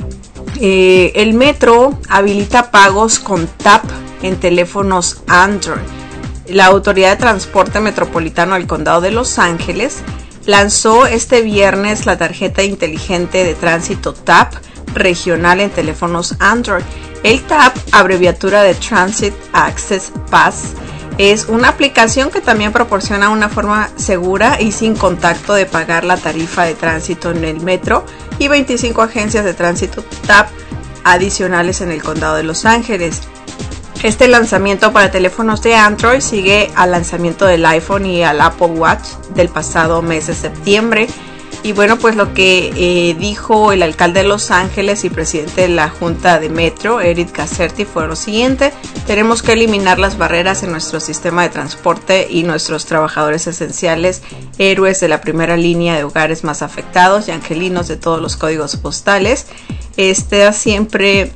el Metro habilita pagos con TAP en teléfonos Android. La Autoridad de Transporte Metropolitano del Condado de Los Ángeles lanzó este viernes la tarjeta inteligente de tránsito TAP regional en teléfonos Android. El TAP, abreviatura de Transit Access Pass, es una aplicación que también proporciona una forma segura y sin contacto de pagar la tarifa de tránsito en el metro y 25 agencias de tránsito TAP adicionales en el condado de Los Ángeles. Este lanzamiento para teléfonos de Android sigue al lanzamiento del iPhone y al Apple Watch del pasado mes de septiembre. Y bueno, pues lo que dijo el alcalde de Los Ángeles y presidente de la Junta de Metro, Eric Gasserti, fue lo siguiente: tenemos que eliminar las barreras en nuestro sistema de transporte y nuestros trabajadores esenciales, héroes de la primera línea de hogares más afectados y angelinos de todos los códigos postales. Esto es siempre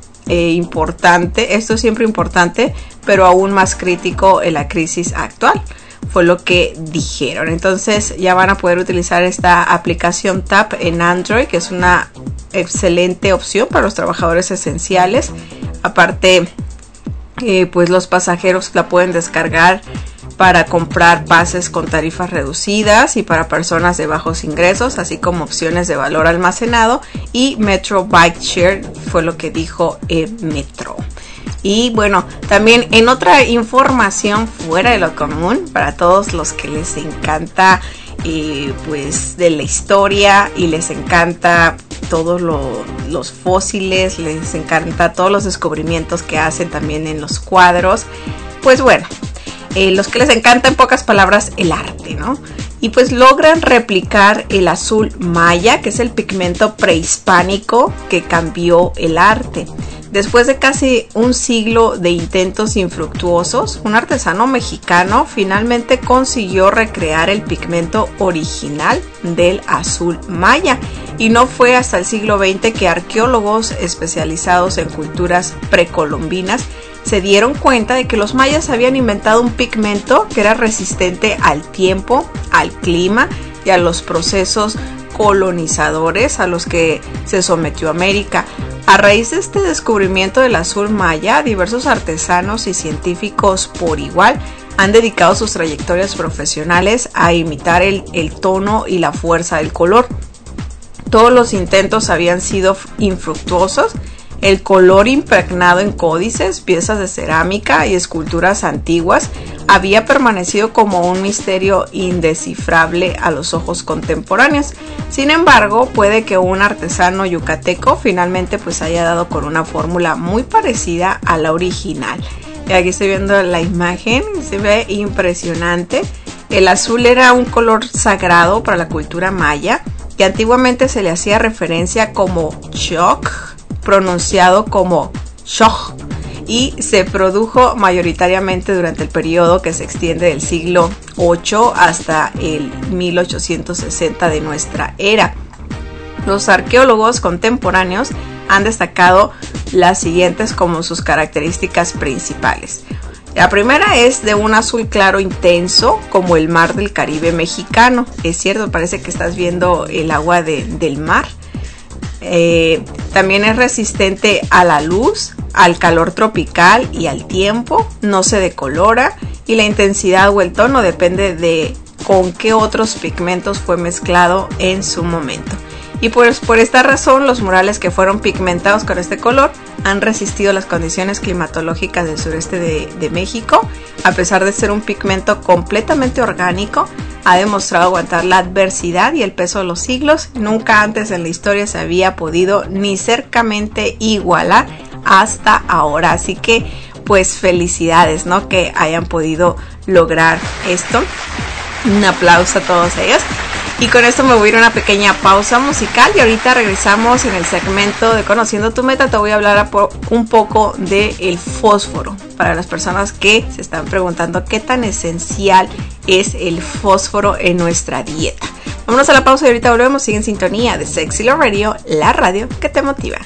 importante, pero aún más crítico en la crisis actual. Fue lo que dijeron. Entonces ya van a poder utilizar esta aplicación TAP en Android, que es una excelente opción para los trabajadores esenciales. Aparte, pues los pasajeros la pueden descargar para comprar pases con tarifas reducidas y para personas de bajos ingresos, así como opciones de valor almacenado. Y Metro Bike Share fue lo que dijo Metro. Y bueno, también en otra información fuera de lo común, para todos los que les encanta pues de la historia y les encanta todos los fósiles, les encanta todos los descubrimientos que hacen también en los cuadros, pues bueno, los que les encanta, en pocas palabras, el arte, ¿no? Y pues logran replicar el azul maya, que es el pigmento prehispánico que cambió el arte. Después de casi un siglo de intentos infructuosos, un artesano mexicano finalmente consiguió recrear el pigmento original del azul maya. Y no fue hasta el siglo XX que arqueólogos especializados en culturas precolombinas se dieron cuenta de que los mayas habían inventado un pigmento que era resistente al tiempo, al clima y a los procesos colonizadores a los que se sometió América. A raíz de este descubrimiento del azul maya, diversos artesanos y científicos por igual han dedicado sus trayectorias profesionales a imitar el tono y la fuerza del color. Todos los intentos habían sido infructuosos. El color impregnado en códices, piezas de cerámica y esculturas antiguas había permanecido como un misterio indescifrable a los ojos contemporáneos. Sin embargo, puede que un artesano yucateco finalmente pues haya dado con una fórmula muy parecida a la original. Y aquí estoy viendo la imagen, se ve impresionante. El azul era un color sagrado para la cultura maya y antiguamente se le hacía referencia como choc, pronunciado como shoch, y se produjo mayoritariamente durante el periodo que se extiende del siglo VIII hasta el 1860 de nuestra era. Los arqueólogos contemporáneos han destacado las siguientes como sus características principales. La primera es de un azul claro intenso, como el mar del Caribe mexicano. Es cierto, parece que estás viendo el agua del mar. También es resistente a la luz, al calor tropical y al tiempo, no se decolora y la intensidad o el tono depende de con qué otros pigmentos fue mezclado en su momento. Y pues por esta razón los murales que fueron pigmentados con este color han resistido las condiciones climatológicas del sureste de México. A pesar de ser un pigmento completamente orgánico, ha demostrado aguantar la adversidad y el peso de los siglos. Nunca antes en la historia se había podido ni cercamente igualar hasta ahora. Así que pues felicidades, ¿no? Que hayan podido lograr esto. Un aplauso a todos ellos. Y con esto me voy a ir a una pequeña pausa musical y ahorita regresamos en el segmento de Conociendo tu Meta. Te voy a hablar un poco del fósforo para las personas que se están preguntando qué tan esencial es el fósforo en nuestra dieta. Vámonos a la pausa y ahorita volvemos. Sigue en sintonía de Sexy Love Radio, la radio que te motiva.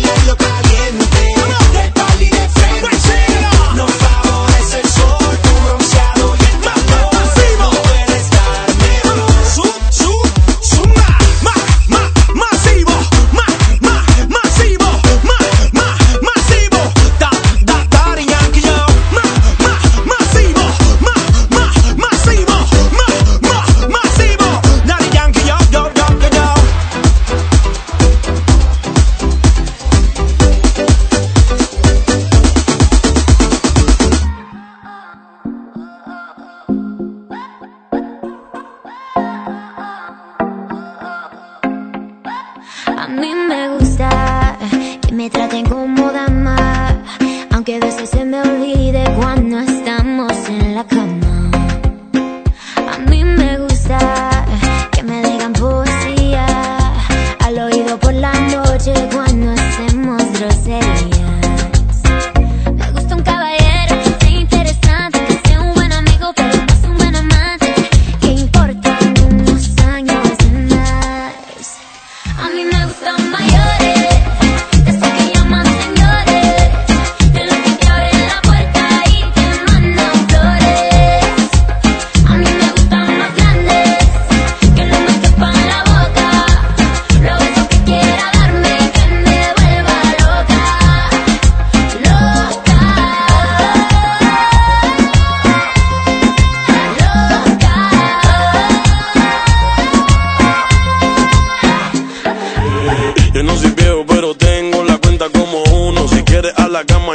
No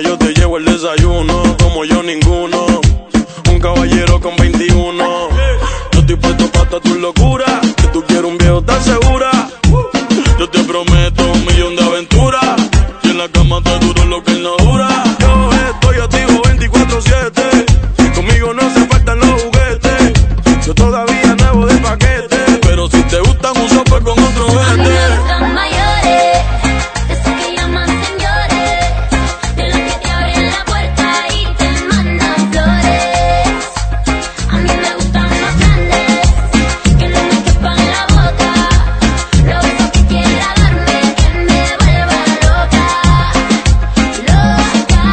yo te llevo el desayuno, como yo ninguno, un caballero con 21. Yo estoy puesto para tu locura, que tú quieres un viejo tan segura. Yo te prometo 1.000.000 de aventuras, y en la cama te duro lo que él no dura. Yo estoy activo 24/7, conmigo no se faltan los juguetes. Yo todavía nuevo de paquete, pero si te gustan un sopa con otro vete. A mí me gustan mayores, esos que llaman señores, de los que te abren la puerta y te mandan flores. A mí me gustan más grandes, que no me quepan la boca, los besos que quiera darme, que me vuelva loca, loca,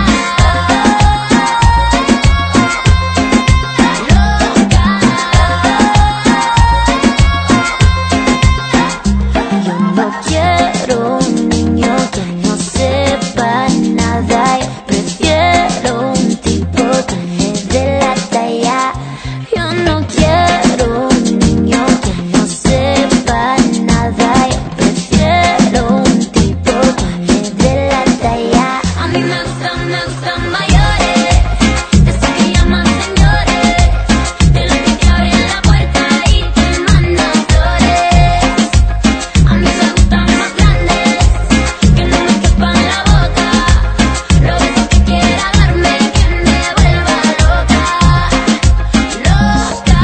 Yo no quiero un niño que no sepa nada, yo prefiero un tipo que me dé la talla. Yo no quiero un niño que no sepa nada, yo prefiero un tipo que me dé la talla. A mí me gustan mayores, esos que llaman señores, de los que te abren la puerta y te mandan flores. A mí me gustan más grandes, que no me quepan la boca, los besos que quiera darme, que me vuelva loca, loca,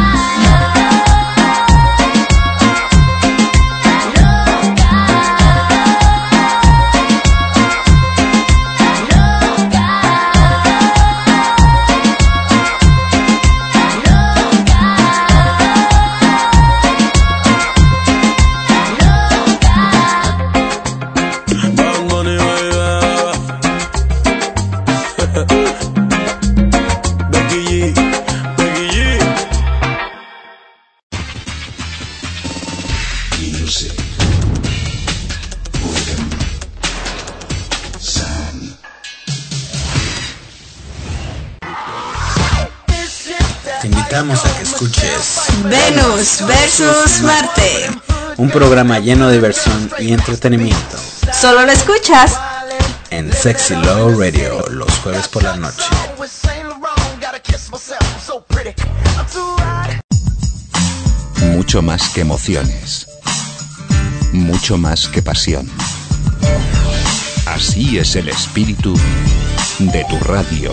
Bad Bunny, baby. Becky G, Becky G. Music. Rhythm. Sound. Te invitamos a que escuches Venus versus Marte. un programa lleno de diversión y entretenimiento Solo lo escuchas en Sexy Love Radio los jueves por la noche. Mucho más que emociones. Mucho más que pasión. Así es el espíritu de tu radio.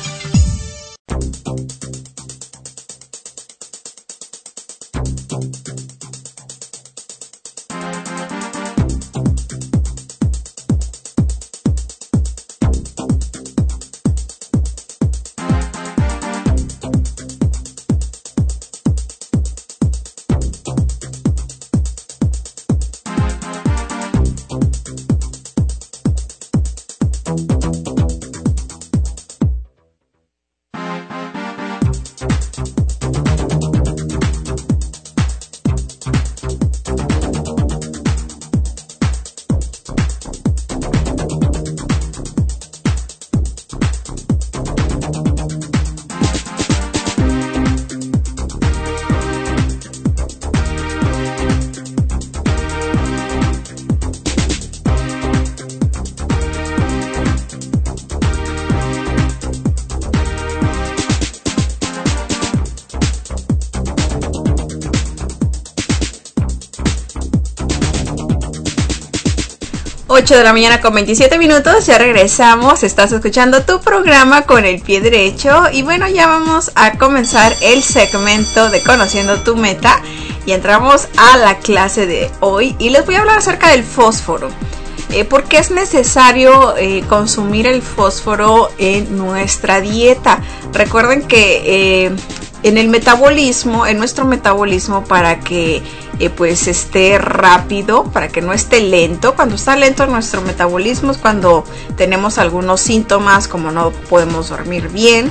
de la mañana con 27 minutos, ya regresamos, estás escuchando tu programa con el pie derecho y bueno, ya vamos a comenzar el segmento de Conociendo tu Meta y entramos a la clase de hoy y les voy a hablar acerca del fósforo. ¿Por qué es necesario consumir el fósforo en nuestra dieta? Recuerden que en el metabolismo, en nuestro metabolismo, para que pues esté rápido, para que no esté lento. Cuando está lento nuestro metabolismo es cuando tenemos algunos síntomas como no podemos dormir bien,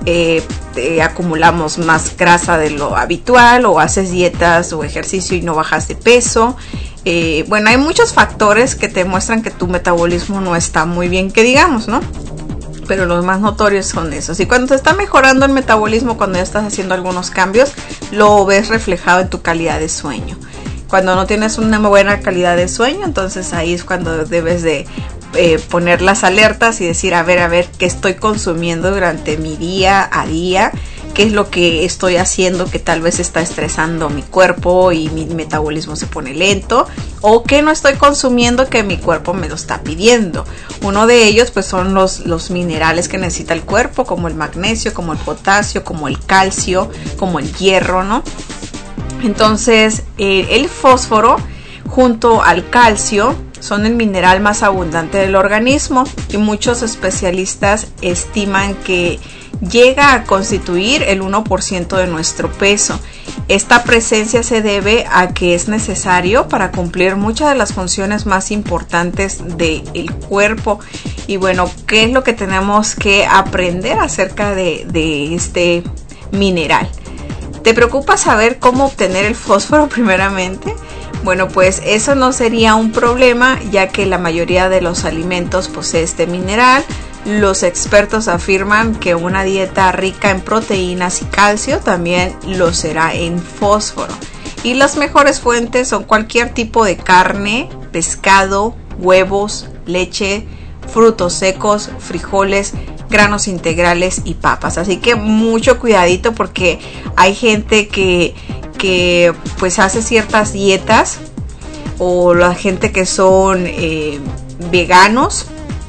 acumulamos más grasa de lo habitual, o haces dietas o ejercicio y no bajas de peso. Bueno, hay muchos factores que te muestran que tu metabolismo no está muy bien, que digamos, ¿no? Pero los más notorios son esos. Y cuando te está mejorando el metabolismo, cuando ya estás haciendo algunos cambios, lo ves reflejado en tu calidad de sueño. Cuando no tienes una buena calidad de sueño, entonces ahí es cuando debes de poner las alertas y decir, a ver, qué estoy consumiendo durante mi día a día, qué es lo que estoy haciendo que tal vez está estresando mi cuerpo y mi metabolismo se pone lento, o qué no estoy consumiendo que mi cuerpo me lo está pidiendo. Uno de ellos pues son los minerales que necesita el cuerpo, como el magnesio, como el potasio, como el calcio, como el hierro, ¿no? Entonces el fósforo junto al calcio son el mineral más abundante del organismo y muchos especialistas estiman que llega a constituir el 1% de nuestro peso. Esta presencia se debe a que es necesario para cumplir muchas de las funciones más importantes del cuerpo. Y bueno, ¿qué es lo que tenemos que aprender acerca de este mineral? ¿Te preocupa saber cómo obtener el fósforo primeramente? Bueno, pues eso no sería un problema, ya que la mayoría de los alimentos posee este mineral. Los expertos afirman que una dieta rica en proteínas y calcio también lo será en fósforo. Y las mejores fuentes son cualquier tipo de carne, pescado, huevos, leche, frutos secos, frijoles, granos integrales y papas. Así que mucho cuidadito, porque hay gente que pues hace ciertas dietas, o la gente que son veganos,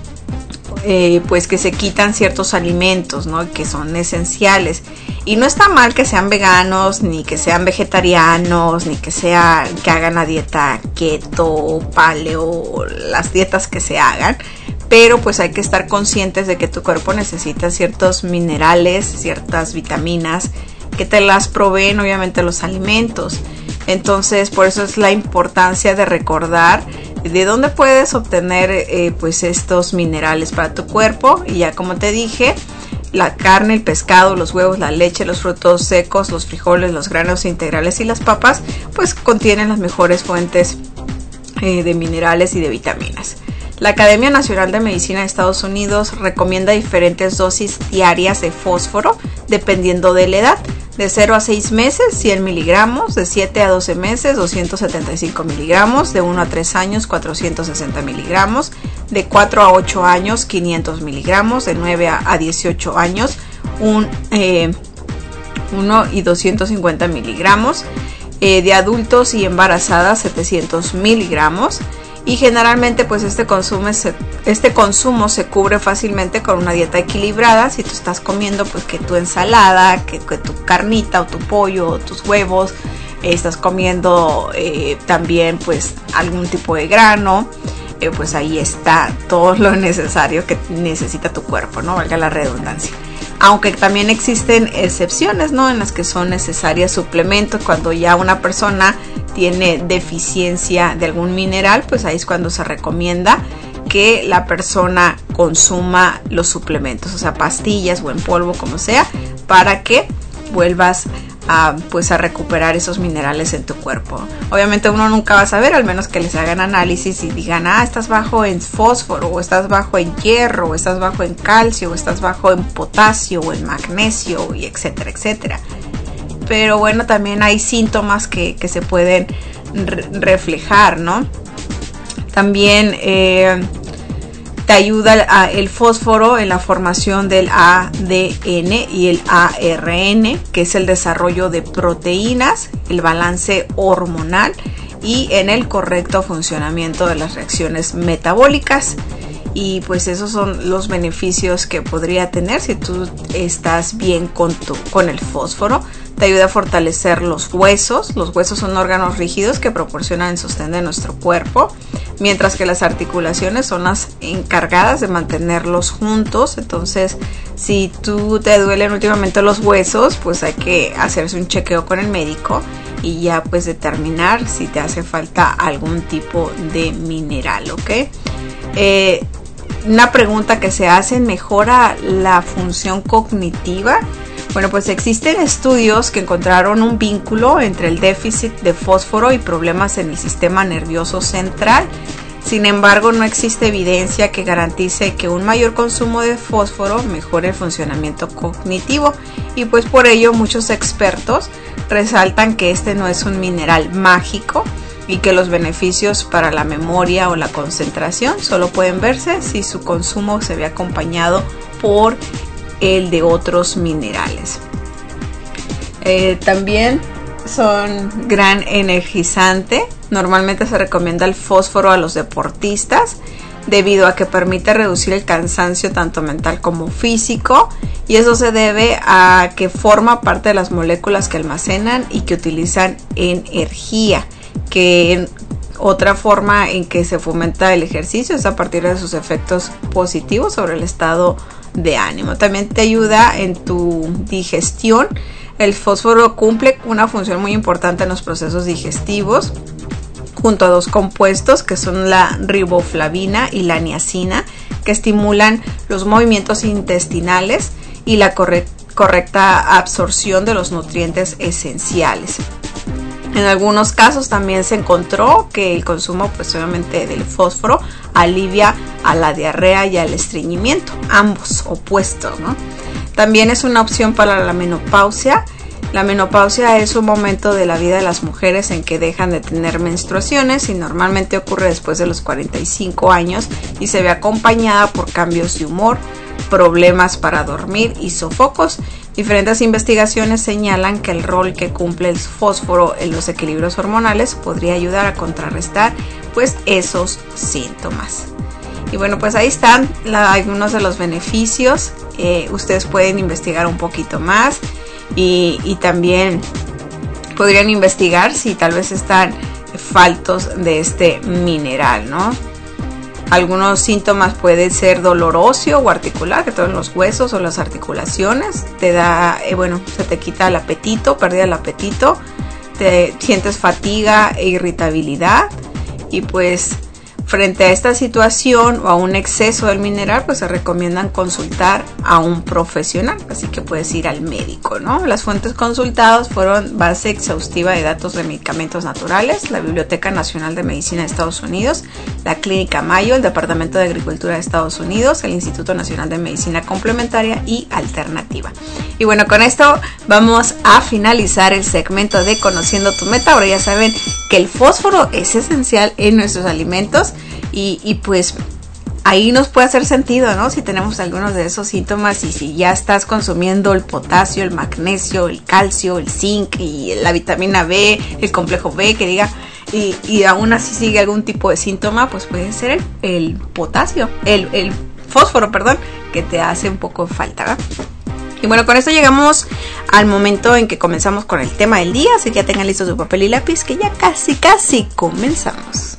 pues que se quitan ciertos alimentos, ¿no?, que son esenciales. Y no está mal que sean veganos, ni que sean vegetarianos, ni que hagan la dieta keto, paleo, las dietas que se hagan. Pero pues hay que estar conscientes de que tu cuerpo necesita ciertos minerales, ciertas vitaminas, que te las proveen obviamente los alimentos. Entonces, por eso es la importancia de recordar de dónde puedes obtener pues estos minerales para tu cuerpo. Y ya como te dije, la carne, el pescado, los huevos, la leche, los frutos secos, los frijoles, los granos integrales y las papas pues contienen las mejores fuentes de minerales y de vitaminas. La Academia Nacional de Medicina de Estados Unidos recomienda diferentes dosis diarias de fósforo dependiendo de la edad. De 0 a 6 meses, 100 miligramos. De 7 a 12 meses, 275 miligramos. De 1 a 3 años, 460 miligramos. De 4 a 8 años, 500 miligramos. De 9 a 18 años, 1 y 250 miligramos. De adultos y embarazadas, 700 miligramos. Y generalmente pues este consumo se cubre fácilmente con una dieta equilibrada. Si tú estás comiendo pues que tu ensalada, que tu carnita o tu pollo o tus huevos, estás comiendo también pues algún tipo de grano, pues ahí está todo lo necesario que necesita tu cuerpo, ¿no? Valga la redundancia. Aunque también existen excepciones, ¿no?, en las que son necesarias suplementos. Cuando ya una persona tiene deficiencia de algún mineral, pues ahí es cuando se recomienda que la persona consuma los suplementos, o sea, pastillas o en polvo, como sea, para que vuelvas a recuperar esos minerales en tu cuerpo. Obviamente uno nunca va a saber, al menos que les hagan análisis y digan, estás bajo en fósforo, o estás bajo en hierro, o estás bajo en calcio, o estás bajo en potasio, o en magnesio, y etcétera, etcétera. Pero bueno, también hay síntomas que se pueden reflejar, ¿no? También te ayuda el fósforo en la formación del ADN y el ARN, que es el desarrollo de proteínas, el balance hormonal y en el correcto funcionamiento de las reacciones metabólicas. Y pues esos son los beneficios que podría tener si tú estás bien con el fósforo. Te ayuda a fortalecer los huesos. Los huesos son órganos rígidos que proporcionan el sostén de nuestro cuerpo, mientras que las articulaciones son las encargadas de mantenerlos juntos. Entonces, si tú te duelen últimamente los huesos, pues hay que hacerse un chequeo con el médico y ya pues determinar si te hace falta algún tipo de mineral, ¿ok? Una pregunta que se hace: ¿mejora la función cognitiva? Bueno, pues existen estudios que encontraron un vínculo entre el déficit de fósforo y problemas en el sistema nervioso central. Sin embargo, no existe evidencia que garantice que un mayor consumo de fósforo mejore el funcionamiento cognitivo, y pues por ello muchos expertos resaltan que este no es un mineral mágico y que los beneficios para la memoria o la concentración solo pueden verse si su consumo se ve acompañado por el de otros minerales. También son gran energizante. Normalmente se recomienda el fósforo a los deportistas debido a que permite reducir el cansancio tanto mental como físico, y eso se debe a que forma parte de las moléculas que almacenan y que utilizan energía, que otra forma en que se fomenta el ejercicio es a partir de sus efectos positivos sobre el estado de ánimo. También te ayuda en tu digestión. El fósforo cumple una función muy importante en los procesos digestivos, junto a dos compuestos que son la riboflavina y la niacina, que estimulan los movimientos intestinales y la correcta absorción de los nutrientes esenciales. En algunos casos también se encontró que el consumo, pues obviamente, del fósforo alivia a la diarrea y al estreñimiento, ambos opuestos, ¿no? También es una opción para la menopausia. La menopausia es un momento de la vida de las mujeres en que dejan de tener menstruaciones y normalmente ocurre después de los 45 años y se ve acompañada por cambios de humor, problemas para dormir y sofocos. Diferentes investigaciones señalan que el rol que cumple el fósforo en los equilibrios hormonales podría ayudar a contrarrestar pues esos síntomas. Y bueno, pues ahí están algunos de los beneficios. Ustedes pueden investigar un poquito más y también podrían investigar si tal vez están faltos de este mineral, ¿no? Algunos síntomas pueden ser dolor óseo o articular, que te duelen los huesos o las articulaciones. Te da, se te quita el apetito, pérdida del apetito. Te sientes fatiga e irritabilidad. Y pues frente a esta situación o a un exceso del mineral, pues se recomiendan consultar a un profesional, así que puedes ir al médico, ¿no? Las fuentes consultadas fueron base exhaustiva de datos de medicamentos naturales, la Biblioteca Nacional de Medicina de Estados Unidos, la Clínica Mayo, el Departamento de Agricultura de Estados Unidos, el Instituto Nacional de Medicina Complementaria y Alternativa. Y bueno, con esto vamos a finalizar el segmento de Conociendo tu Meta. Ahora ya saben que el fósforo es esencial en nuestros alimentos y pues ahí nos puede hacer sentido, ¿no? Si tenemos algunos de esos síntomas y si ya estás consumiendo el potasio, el magnesio, el calcio, el zinc y la vitamina B, el complejo B, que diga, y aún así sigue algún tipo de síntoma, pues puede ser el potasio, el fósforo, perdón, que te hace un poco falta, ¿verdad? Y bueno, con esto llegamos al momento en que comenzamos con el tema del día, así que ya tengan listos su papel y lápiz, que ya casi comenzamos.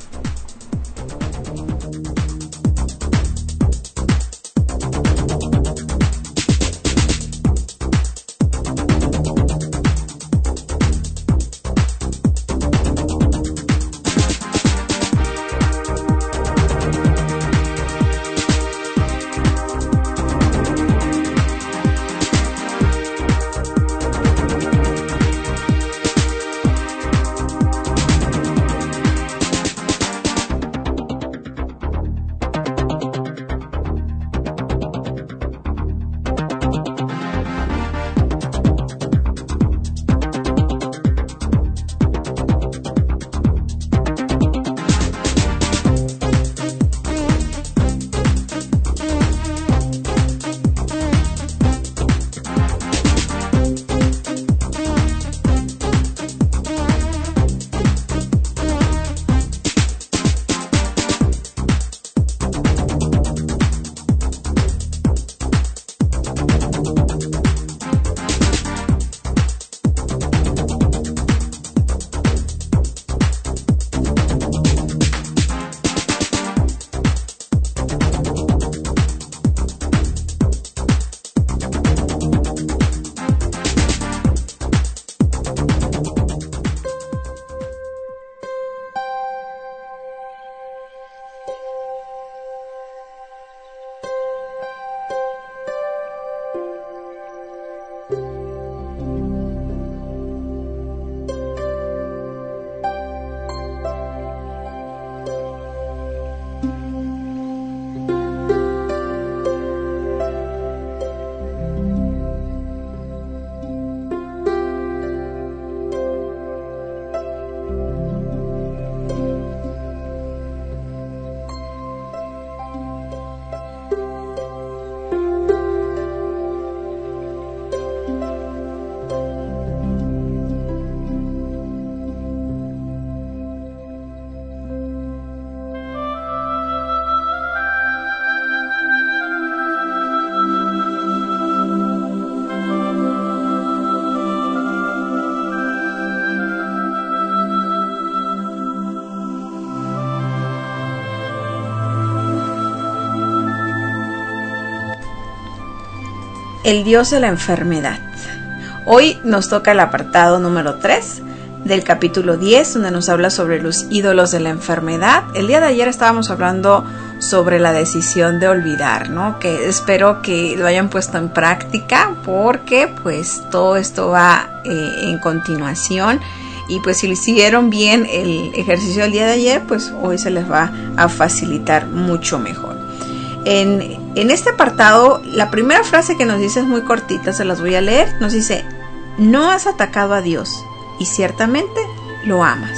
el Dios de la enfermedad. Hoy nos toca el apartado número 3 del capítulo 10, donde nos habla sobre los ídolos de la enfermedad. El día de ayer estábamos hablando sobre la decisión de olvidar, ¿no? Que espero que lo hayan puesto en práctica, porque pues todo esto va en continuación. Y pues si hicieron bien el ejercicio del día de ayer, pues hoy se les va a facilitar mucho mejor. En este apartado, la primera frase que nos dice es muy cortita, se las voy a leer. Nos dice: no has atacado a Dios y ciertamente lo amas.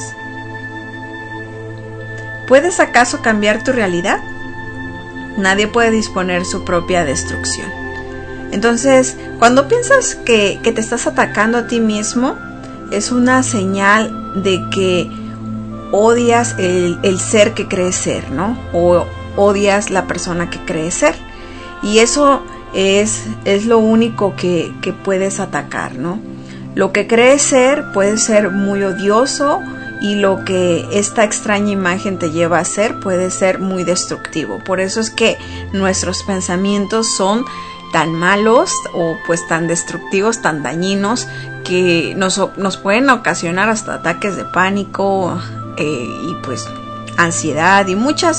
¿Puedes acaso cambiar tu realidad? Nadie puede disponer su propia destrucción. Entonces, cuando piensas que te estás atacando a ti mismo, es una señal de que odias el ser que crees ser, ¿no? O odias la persona que crees ser. Y eso es lo único que puedes atacar, ¿no? Lo que crees ser puede ser muy odioso, y lo que esta extraña imagen te lleva a ser puede ser muy destructivo. Por eso es que nuestros pensamientos son tan malos o pues tan destructivos, tan dañinos, que nos pueden ocasionar hasta ataques de pánico y pues ansiedad y muchos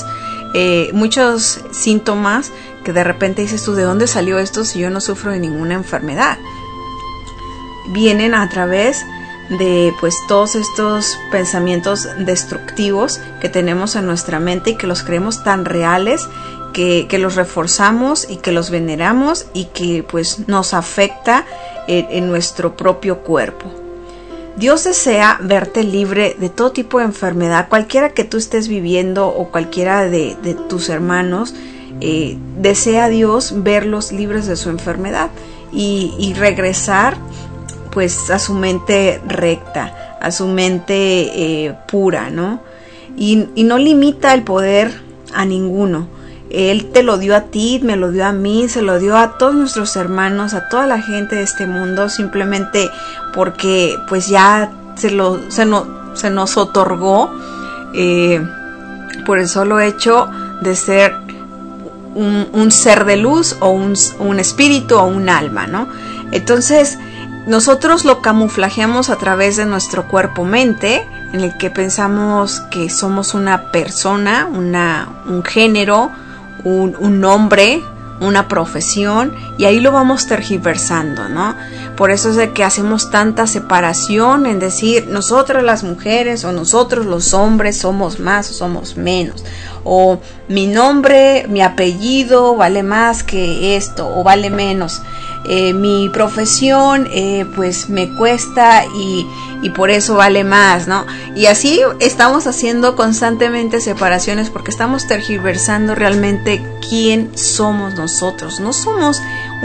síntomas que de repente dices tú: ¿de dónde salió esto si yo no sufro de ninguna enfermedad? Vienen a través de pues todos estos pensamientos destructivos que tenemos en nuestra mente y que los creemos tan reales que los reforzamos y que los veneramos y que pues nos afecta en nuestro propio cuerpo. Dios desea verte libre de todo tipo de enfermedad, cualquiera que tú estés viviendo o cualquiera de tus hermanos. Desea Dios verlos libres de su enfermedad y regresar pues a su mente recta, a su mente pura, ¿no? Y no limita el poder a ninguno. Él te lo dio a ti, me lo dio a mí, se lo dio a todos nuestros hermanos, a toda la gente de este mundo, simplemente porque pues ya se nos otorgó por el solo hecho de ser un ser de luz o un espíritu o un alma, ¿no? Entonces nosotros lo camuflajeamos a través de nuestro cuerpo-mente, en el que pensamos que somos una persona, un género, un nombre, una profesión, y ahí lo vamos tergiversando, ¿no? Por eso es de que hacemos tanta separación en decir nosotras las mujeres o nosotros los hombres somos más o somos menos, o mi nombre, mi apellido vale más que esto o vale menos. Mi profesión pues me cuesta y por eso vale más, ¿no? Y así estamos haciendo constantemente separaciones porque estamos tergiversando realmente quién somos nosotros. No somos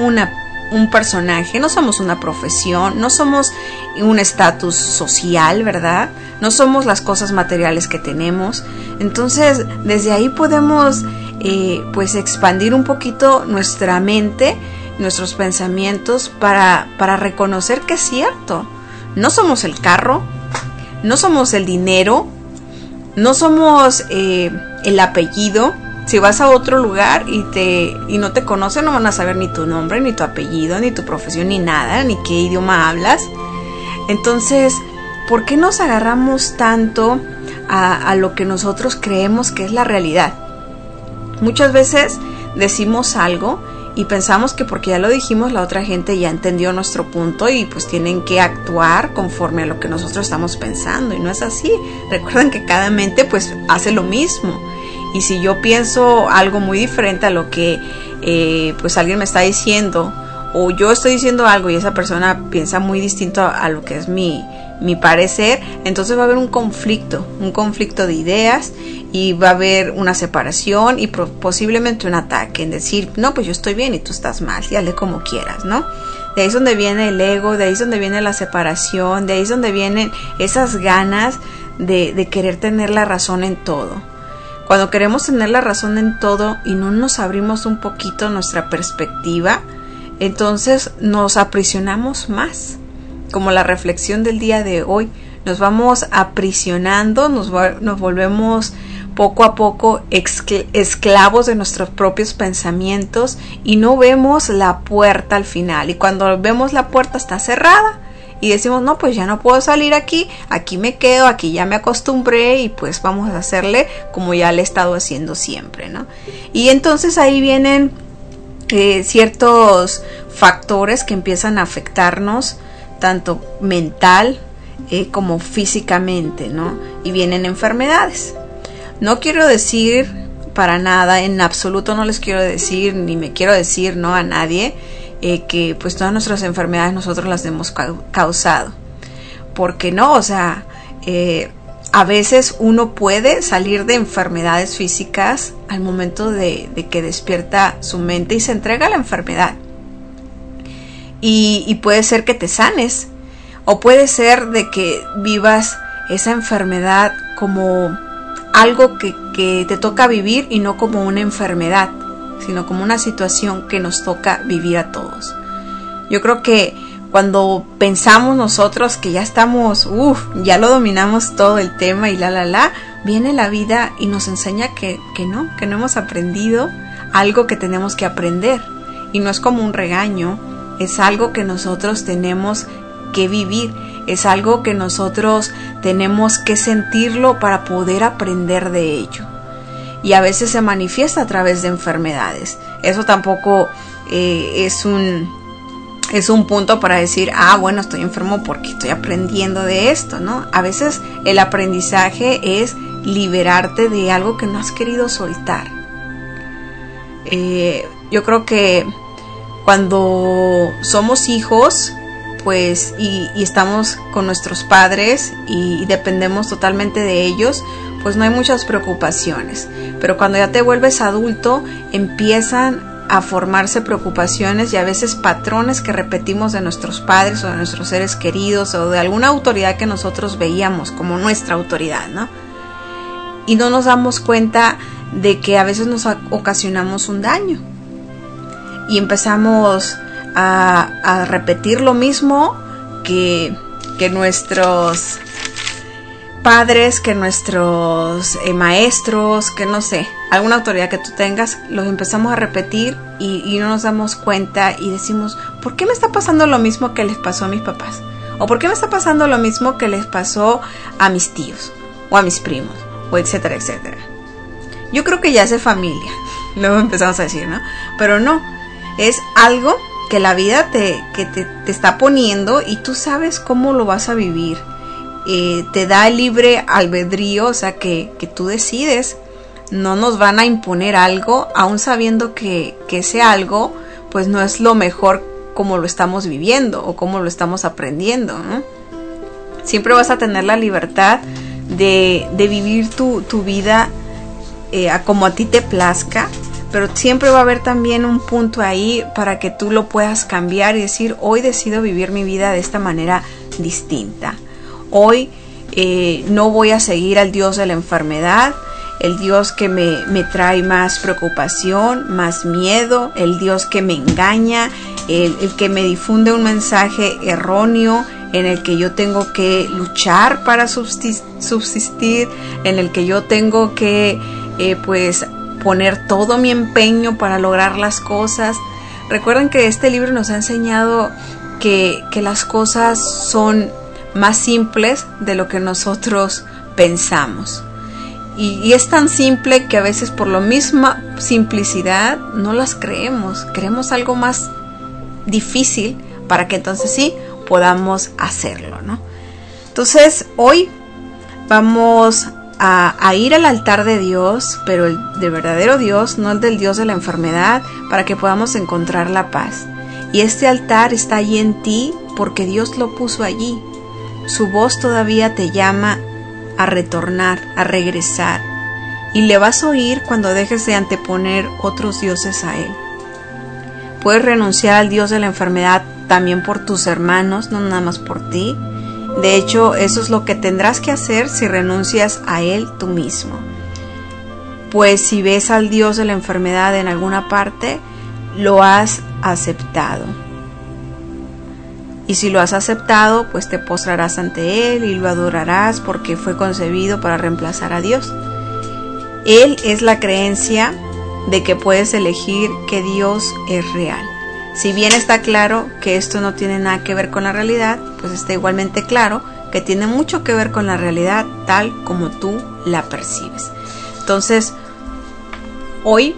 un personaje, no somos una profesión, no somos un estatus social, ¿verdad? No somos las cosas materiales que tenemos. Entonces desde ahí podemos pues expandir un poquito nuestra mente, nuestros pensamientos para reconocer que es cierto. No somos el carro, no somos el dinero, no somos el apellido. Si vas a otro lugar y no te conocen, no van a saber ni tu nombre, ni tu apellido, ni tu profesión, ni nada, ni qué idioma hablas. Entonces, ¿por qué nos agarramos tanto a lo que nosotros creemos que es la realidad? Muchas veces decimos algo y pensamos que porque ya lo dijimos la otra gente ya entendió nuestro punto y pues tienen que actuar conforme a lo que nosotros estamos pensando, y no es así. Recuerden que cada mente pues hace lo mismo, y si yo pienso algo muy diferente a lo que pues alguien me está diciendo, o yo estoy diciendo algo y esa persona piensa muy distinto a lo que es mi parecer, entonces va a haber un conflicto de ideas, y va a haber una separación y posiblemente un ataque en decir, no, pues yo estoy bien y tú estás mal, y hazle como quieras, ¿no? De ahí es donde viene el ego, de ahí es donde viene la separación, de ahí es donde vienen esas ganas de querer tener la razón en todo. Cuando queremos tener la razón en todo y no nos abrimos un poquito nuestra perspectiva, entonces nos aprisionamos más. Como la reflexión del día de hoy, nos vamos aprisionando, nos volvemos poco a poco esclavos de nuestros propios pensamientos y no vemos la puerta al final. Y cuando vemos la puerta está cerrada y decimos, no, pues ya no puedo salir aquí me quedo, aquí ya me acostumbré y pues vamos a hacerle como ya le he estado haciendo siempre, ¿no? Y entonces ahí vienen ciertos factores que empiezan a afectarnos tanto mental como físicamente, ¿no? Y vienen enfermedades. No quiero decir para nada, en absoluto no les quiero decir, ni me quiero decir, ¿no?, a nadie que pues todas nuestras enfermedades nosotros las hemos causado. Porque no, o sea, a veces uno puede salir de enfermedades físicas al momento de que despierta su mente y se entrega a la enfermedad. Y puede ser que te sanes, o puede ser de que vivas esa enfermedad como algo que te toca vivir y no como una enfermedad, sino como una situación que nos toca vivir a todos. Yo creo que cuando pensamos nosotros que ya estamos, ya lo dominamos todo el tema y viene la vida y nos enseña que no hemos aprendido algo que tenemos que aprender. Y no es como un regaño, es algo que nosotros tenemos que vivir, es algo que nosotros tenemos que sentirlo para poder aprender de ello. Y a veces se manifiesta a través de enfermedades. Eso tampoco es un punto para decir, bueno, estoy enfermo porque estoy aprendiendo de esto, ¿no? A veces el aprendizaje es liberarte de algo que no has querido soltar. Yo creo que cuando somos hijos, pues, y estamos con nuestros padres y dependemos totalmente de ellos, pues no hay muchas preocupaciones. Pero cuando ya te vuelves adulto, empiezan a formarse preocupaciones y a veces patrones que repetimos de nuestros padres o de nuestros seres queridos o de alguna autoridad que nosotros veíamos como nuestra autoridad, ¿no? Y no nos damos cuenta de que a veces nos ocasionamos un daño y empezamos a repetir lo mismo que nuestros padres, que nuestros maestros, que no sé, alguna autoridad que tú tengas, los empezamos a repetir y no nos damos cuenta y decimos, ¿por qué me está pasando lo mismo que les pasó a mis papás? ¿O por qué me está pasando lo mismo que les pasó a mis tíos o a mis primos? O etcétera, etcétera. Yo creo que ya es de familia, luego empezamos a decir, ¿no? Pero no, es algo que la vida te está poniendo y tú sabes cómo lo vas a vivir. Te da libre albedrío, o sea que tú decides. No nos van a imponer algo, aún sabiendo que ese algo pues no es lo mejor como lo estamos viviendo o como lo estamos aprendiendo, ¿no? Siempre vas a tener la libertad de vivir tu vida como a ti te plazca, pero siempre va a haber también un punto ahí para que tú lo puedas cambiar y decir, hoy decido vivir mi vida de esta manera distinta. Hoy no voy a seguir al Dios de la enfermedad, el Dios que me trae más preocupación, más miedo, el Dios que me engaña, el que me difunde un mensaje erróneo en el que yo tengo que luchar para subsistir, en el que yo tengo que pues poner todo mi empeño para lograr las cosas. Recuerden que este libro nos ha enseñado que las cosas son más simples de lo que nosotros pensamos. Y es tan simple que a veces por la misma simplicidad no las creemos. Queremos algo más difícil para que entonces sí podamos hacerlo, ¿no? Entonces hoy vamos a ir al altar de Dios, pero el de verdadero Dios, no el del Dios de la enfermedad, para que podamos encontrar la paz. Y este altar está allí en ti porque Dios lo puso allí. Su voz todavía te llama a retornar, a regresar, y le vas a oír cuando dejes de anteponer otros dioses a Él. Puedes renunciar al Dios de la enfermedad también por tus hermanos, no nada más por ti. De hecho, eso es lo que tendrás que hacer si renuncias a Él tú mismo. Pues si ves al Dios de la enfermedad en alguna parte, lo has aceptado. Y si lo has aceptado, pues te postrarás ante Él y lo adorarás porque fue concebido para reemplazar a Dios. Él es la creencia de que puedes elegir que Dios es real. Si bien está claro que esto no tiene nada que ver con la realidad, pues está igualmente claro que tiene mucho que ver con la realidad tal como tú la percibes. Entonces, hoy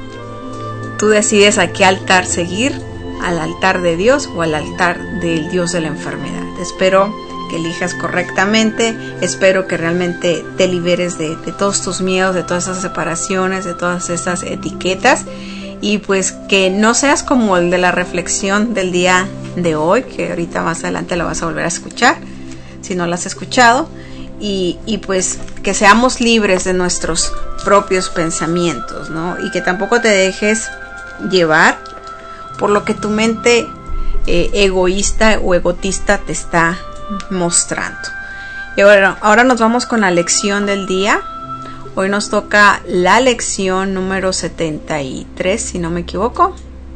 tú decides a qué altar seguir, al altar de Dios o al altar del Dios de la enfermedad. Espero que elijas correctamente, espero que realmente te liberes de todos tus miedos, de todas esas separaciones, de todas esas etiquetas, y pues que no seas como el de la reflexión del día de hoy, que ahorita más adelante la vas a volver a escuchar si no la has escuchado, y pues que seamos libres de nuestros propios pensamientos, ¿no? Y que tampoco te dejes llevar por lo que tu mente egoísta o egotista te está mostrando. Y ahora nos vamos con la lección del día. Hoy nos toca la lección número 73, si no me equivoco.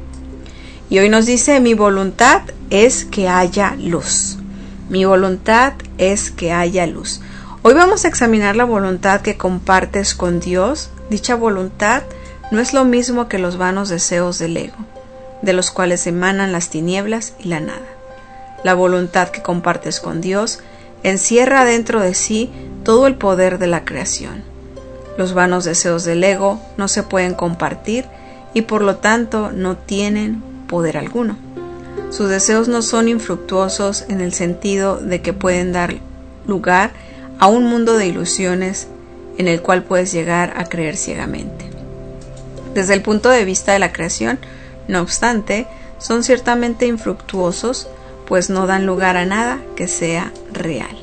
Y hoy nos dice: mi voluntad es que haya luz. Mi voluntad es que haya luz. Hoy vamos a examinar la voluntad que compartes con Dios. Dicha voluntad no es lo mismo que los vanos deseos del ego, de los cuales emanan las tinieblas y la nada. La voluntad que compartes con Dios encierra dentro de sí todo el poder de la creación. Los vanos deseos del ego no se pueden compartir y por lo tanto no tienen poder alguno. Sus deseos no son infructuosos en el sentido de que pueden dar lugar a un mundo de ilusiones en el cual puedes llegar a creer ciegamente. Desde el punto de vista de la creación, no obstante, son ciertamente infructuosos, pues no dan lugar a nada que sea real.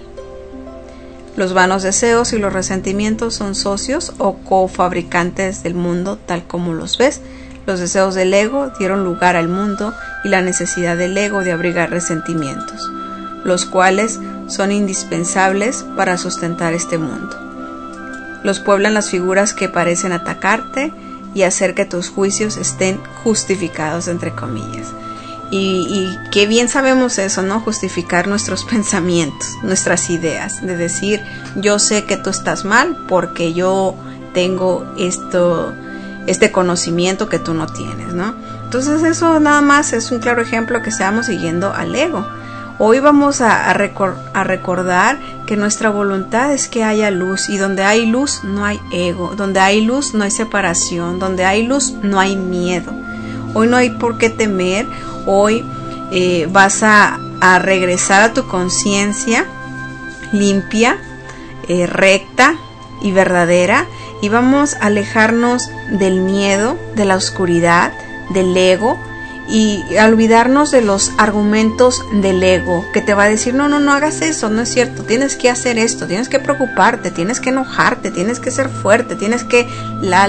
Los vanos deseos y los resentimientos son socios o cofabricantes del mundo tal como los ves. Los deseos del ego dieron lugar al mundo y la necesidad del ego de abrigar resentimientos, los cuales son indispensables para sustentar este mundo. Los pueblan las figuras que parecen atacarte y hacer que tus juicios estén justificados, entre comillas. Y qué bien sabemos eso, ¿no? Justificar nuestros pensamientos, nuestras ideas, de decir, yo sé que tú estás mal porque yo tengo este conocimiento que tú no tienes, ¿no? Entonces eso nada más es un claro ejemplo que estamos siguiendo al ego. Hoy vamos a recordar que nuestra voluntad es que haya luz, y donde hay luz no hay ego, donde hay luz no hay separación, donde hay luz no hay miedo. Hoy no hay por qué temer. Hoy vas a regresar a tu conciencia limpia, recta y verdadera, y vamos a alejarnos del miedo, de la oscuridad, del ego, y a olvidarnos de los argumentos del ego que te va a decir no hagas eso, no es cierto, tienes que hacer esto, tienes que preocuparte, tienes que enojarte, tienes que ser fuerte, tienes que la.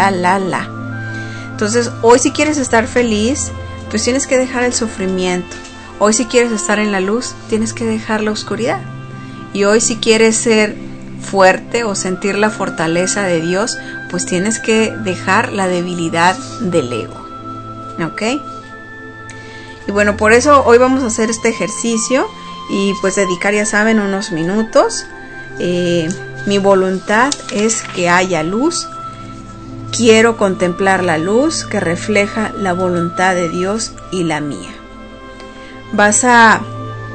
Entonces hoy, si quieres estar feliz, pues tienes que dejar el sufrimiento. Hoy, si quieres estar en la luz, tienes que dejar la oscuridad. Y hoy, si quieres ser fuerte o sentir la fortaleza de Dios, pues tienes que dejar la debilidad del ego. ¿Ok? Y bueno, por eso hoy vamos a hacer este ejercicio y pues dedicar, ya saben, unos minutos. Mi voluntad es que haya luz. Quiero contemplar la luz que refleja la voluntad de Dios y la mía. Vas a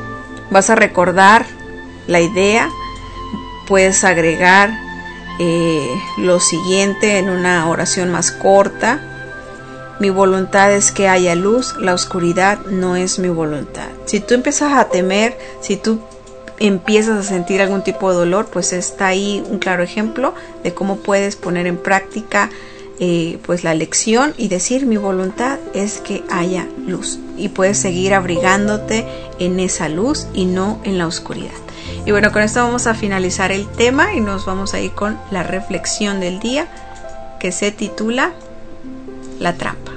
recordar la idea. Puedes agregar lo siguiente en una oración más corta. Mi voluntad es que haya luz, la oscuridad no es mi voluntad. Si tú empiezas a temer, si tú empiezas a sentir algún tipo de dolor, pues está ahí un claro ejemplo de cómo puedes poner en práctica pues la lección y decir mi voluntad es que haya luz, y puedes seguir abrigándote en esa luz y no en la oscuridad. Y bueno, con esto vamos a finalizar el tema y nos vamos a ir con la reflexión del día, que se titula La trampa.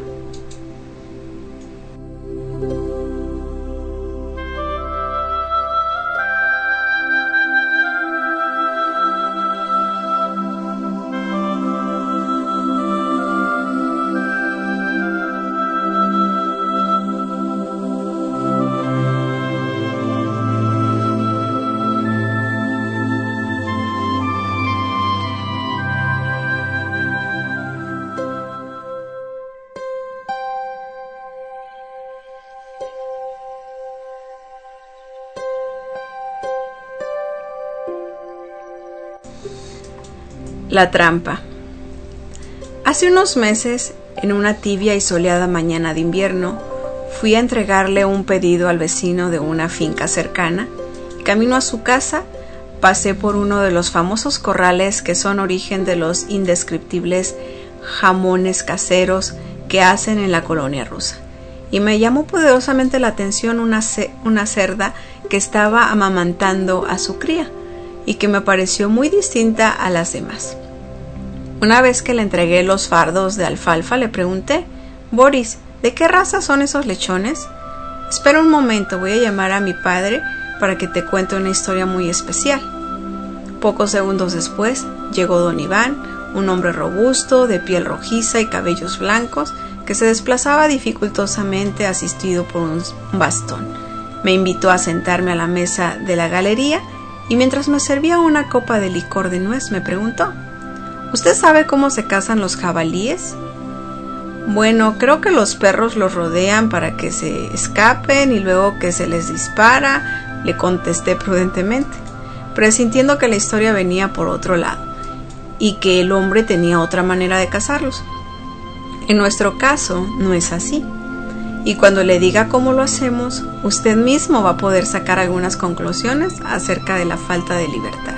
La trampa. Hace unos meses, en una tibia y soleada mañana de invierno, fui a entregarle un pedido al vecino de una finca cercana. Camino a su casa, pasé por uno de los famosos corrales que son origen de los indescriptibles jamones caseros que hacen en la colonia rusa. Y me llamó poderosamente la atención una cerda que estaba amamantando a su cría y que me pareció muy distinta a las demás. Una vez que le entregué los fardos de alfalfa, le pregunté: Boris, ¿de qué raza son esos lechones? Espera un momento, voy a llamar a mi padre para que te cuente una historia muy especial. Pocos segundos después llegó don Iván, un hombre robusto, de piel rojiza y cabellos blancos, que se desplazaba dificultosamente asistido por un bastón. Me invitó a sentarme a la mesa de la galería y mientras me servía una copa de licor de nuez me preguntó: ¿Usted sabe cómo se cazan los jabalíes? Bueno, creo que los perros los rodean para que se escapen y luego que se les dispara, le contesté prudentemente, presintiendo que la historia venía por otro lado y que el hombre tenía otra manera de cazarlos. En nuestro caso no es así, y cuando le diga cómo lo hacemos, usted mismo va a poder sacar algunas conclusiones acerca de la falta de libertad.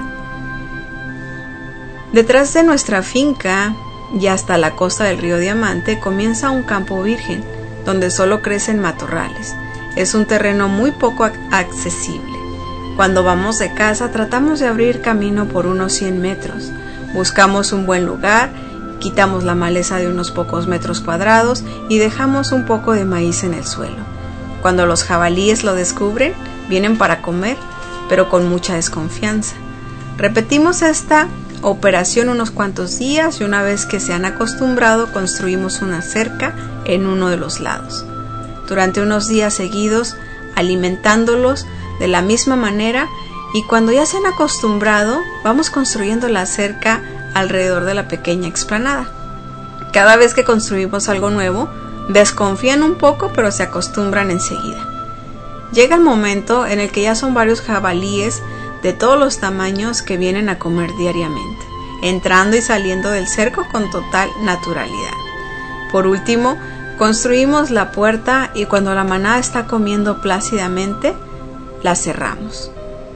Detrás de nuestra finca y hasta la costa del río Diamante comienza un campo virgen, donde solo crecen matorrales. Es un terreno muy poco accesible. Cuando vamos de casa tratamos de abrir camino por unos 100 metros. Buscamos un buen lugar, quitamos la maleza de unos pocos metros cuadrados y dejamos un poco de maíz en el suelo. Cuando los jabalíes lo descubren, vienen para comer, pero con mucha desconfianza. Repetimos esta operación unos cuantos días y una vez que se han acostumbrado construimos una cerca en uno de los lados. Durante unos días seguidos alimentándolos de la misma manera y cuando ya se han acostumbrado vamos construyendo la cerca alrededor de la pequeña explanada. Cada vez que construimos algo nuevo desconfían un poco pero se acostumbran enseguida. Llega el momento en el que ya son varios jabalíes de todos los tamaños que vienen a comer diariamente, entrando y saliendo del cerco con total naturalidad. Por último, construimos la puerta y cuando la manada está comiendo plácidamente, la cerramos.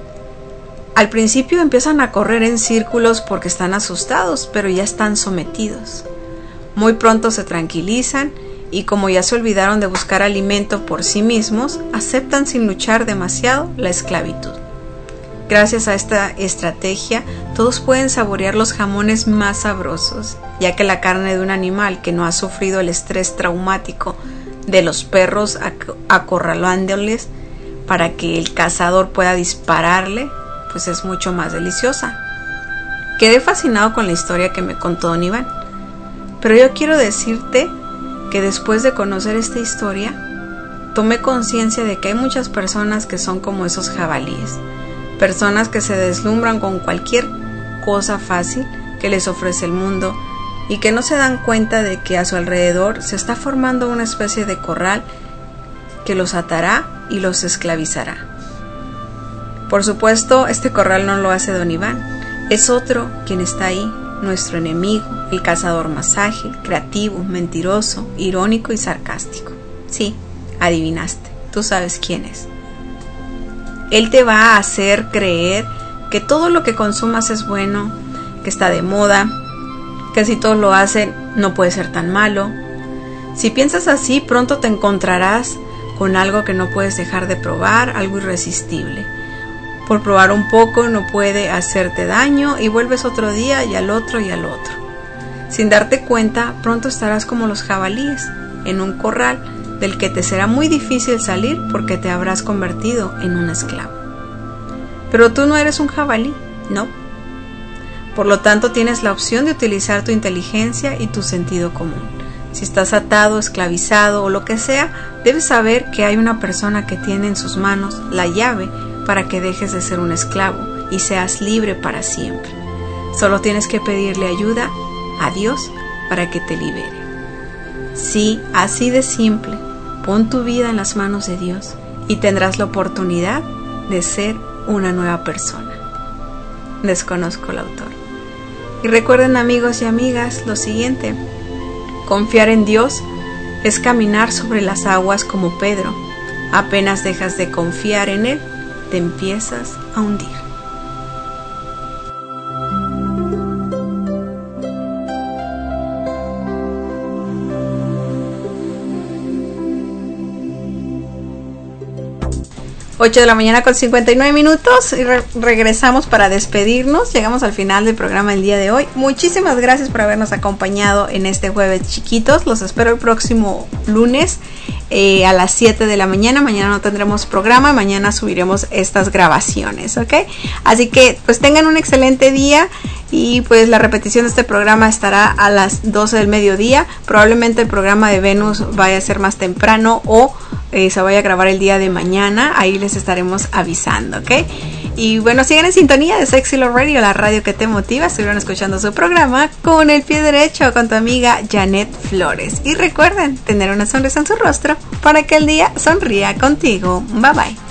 Al principio empiezan a correr en círculos porque están asustados, pero ya están sometidos. Muy pronto se tranquilizan y como ya se olvidaron de buscar alimento por sí mismos, aceptan sin luchar demasiado la esclavitud. Gracias a esta estrategia, todos pueden saborear los jamones más sabrosos, ya que la carne de un animal que no ha sufrido el estrés traumático de los perros acorralándoles para que el cazador pueda dispararle, pues es mucho más deliciosa. Quedé fascinado con la historia que me contó don Iván, pero yo quiero decirte que después de conocer esta historia, tomé conciencia de que hay muchas personas que son como esos jabalíes. Personas que se deslumbran con cualquier cosa fácil que les ofrece el mundo y que no se dan cuenta de que a su alrededor se está formando una especie de corral que los atará y los esclavizará. Por supuesto, este corral no lo hace don Iván, es otro quien está ahí, nuestro enemigo, el cazador más ágil, creativo, mentiroso, irónico y sarcástico. Sí, adivinaste, tú sabes quién es. Él te va a hacer creer que todo lo que consumas es bueno, que está de moda, que si todos lo hacen no puede ser tan malo. Si piensas así, pronto te encontrarás con algo que no puedes dejar de probar, algo irresistible. Por probar un poco no puede hacerte daño y vuelves otro día y al otro y al otro. Sin darte cuenta, pronto estarás como los jabalíes, en un corral del que te será muy difícil salir porque te habrás convertido en un esclavo. Pero tú no eres un jabalí, ¿no? Por lo tanto, tienes la opción de utilizar tu inteligencia y tu sentido común. Si estás atado, esclavizado o lo que sea, debes saber que hay una persona que tiene en sus manos la llave para que dejes de ser un esclavo y seas libre para siempre. Solo tienes que pedirle ayuda a Dios para que te libere. Sí, así de simple. Pon tu vida en las manos de Dios y tendrás la oportunidad de ser una nueva persona. Desconozco el autor. Y recuerden, amigos y amigas, lo siguiente: confiar en Dios es caminar sobre las aguas como Pedro. Apenas dejas de confiar en Él, te empiezas a hundir. Ocho de la mañana con 59 minutos y regresamos para despedirnos. Llegamos al final del programa el día de hoy. Muchísimas gracias por habernos acompañado en este jueves, chiquitos. Los espero el próximo lunes a las 7 de la mañana. Mañana no tendremos programa, mañana subiremos estas grabaciones, ¿ok? Así que pues tengan un excelente día y pues la repetición de este programa estará a las 12 del mediodía. Probablemente el programa de Venus vaya a ser más temprano o se vaya a grabar el día de mañana. Ahí les estaremos avisando, ¿ok? Y bueno, sigan en sintonía de Sexy Love Radio, la radio que te motiva. Estuvieron escuchando su programa Con el Pie Derecho con tu amiga Janet Flores. Y recuerden tener una sonrisa en su rostro para que el día sonría contigo. Bye bye.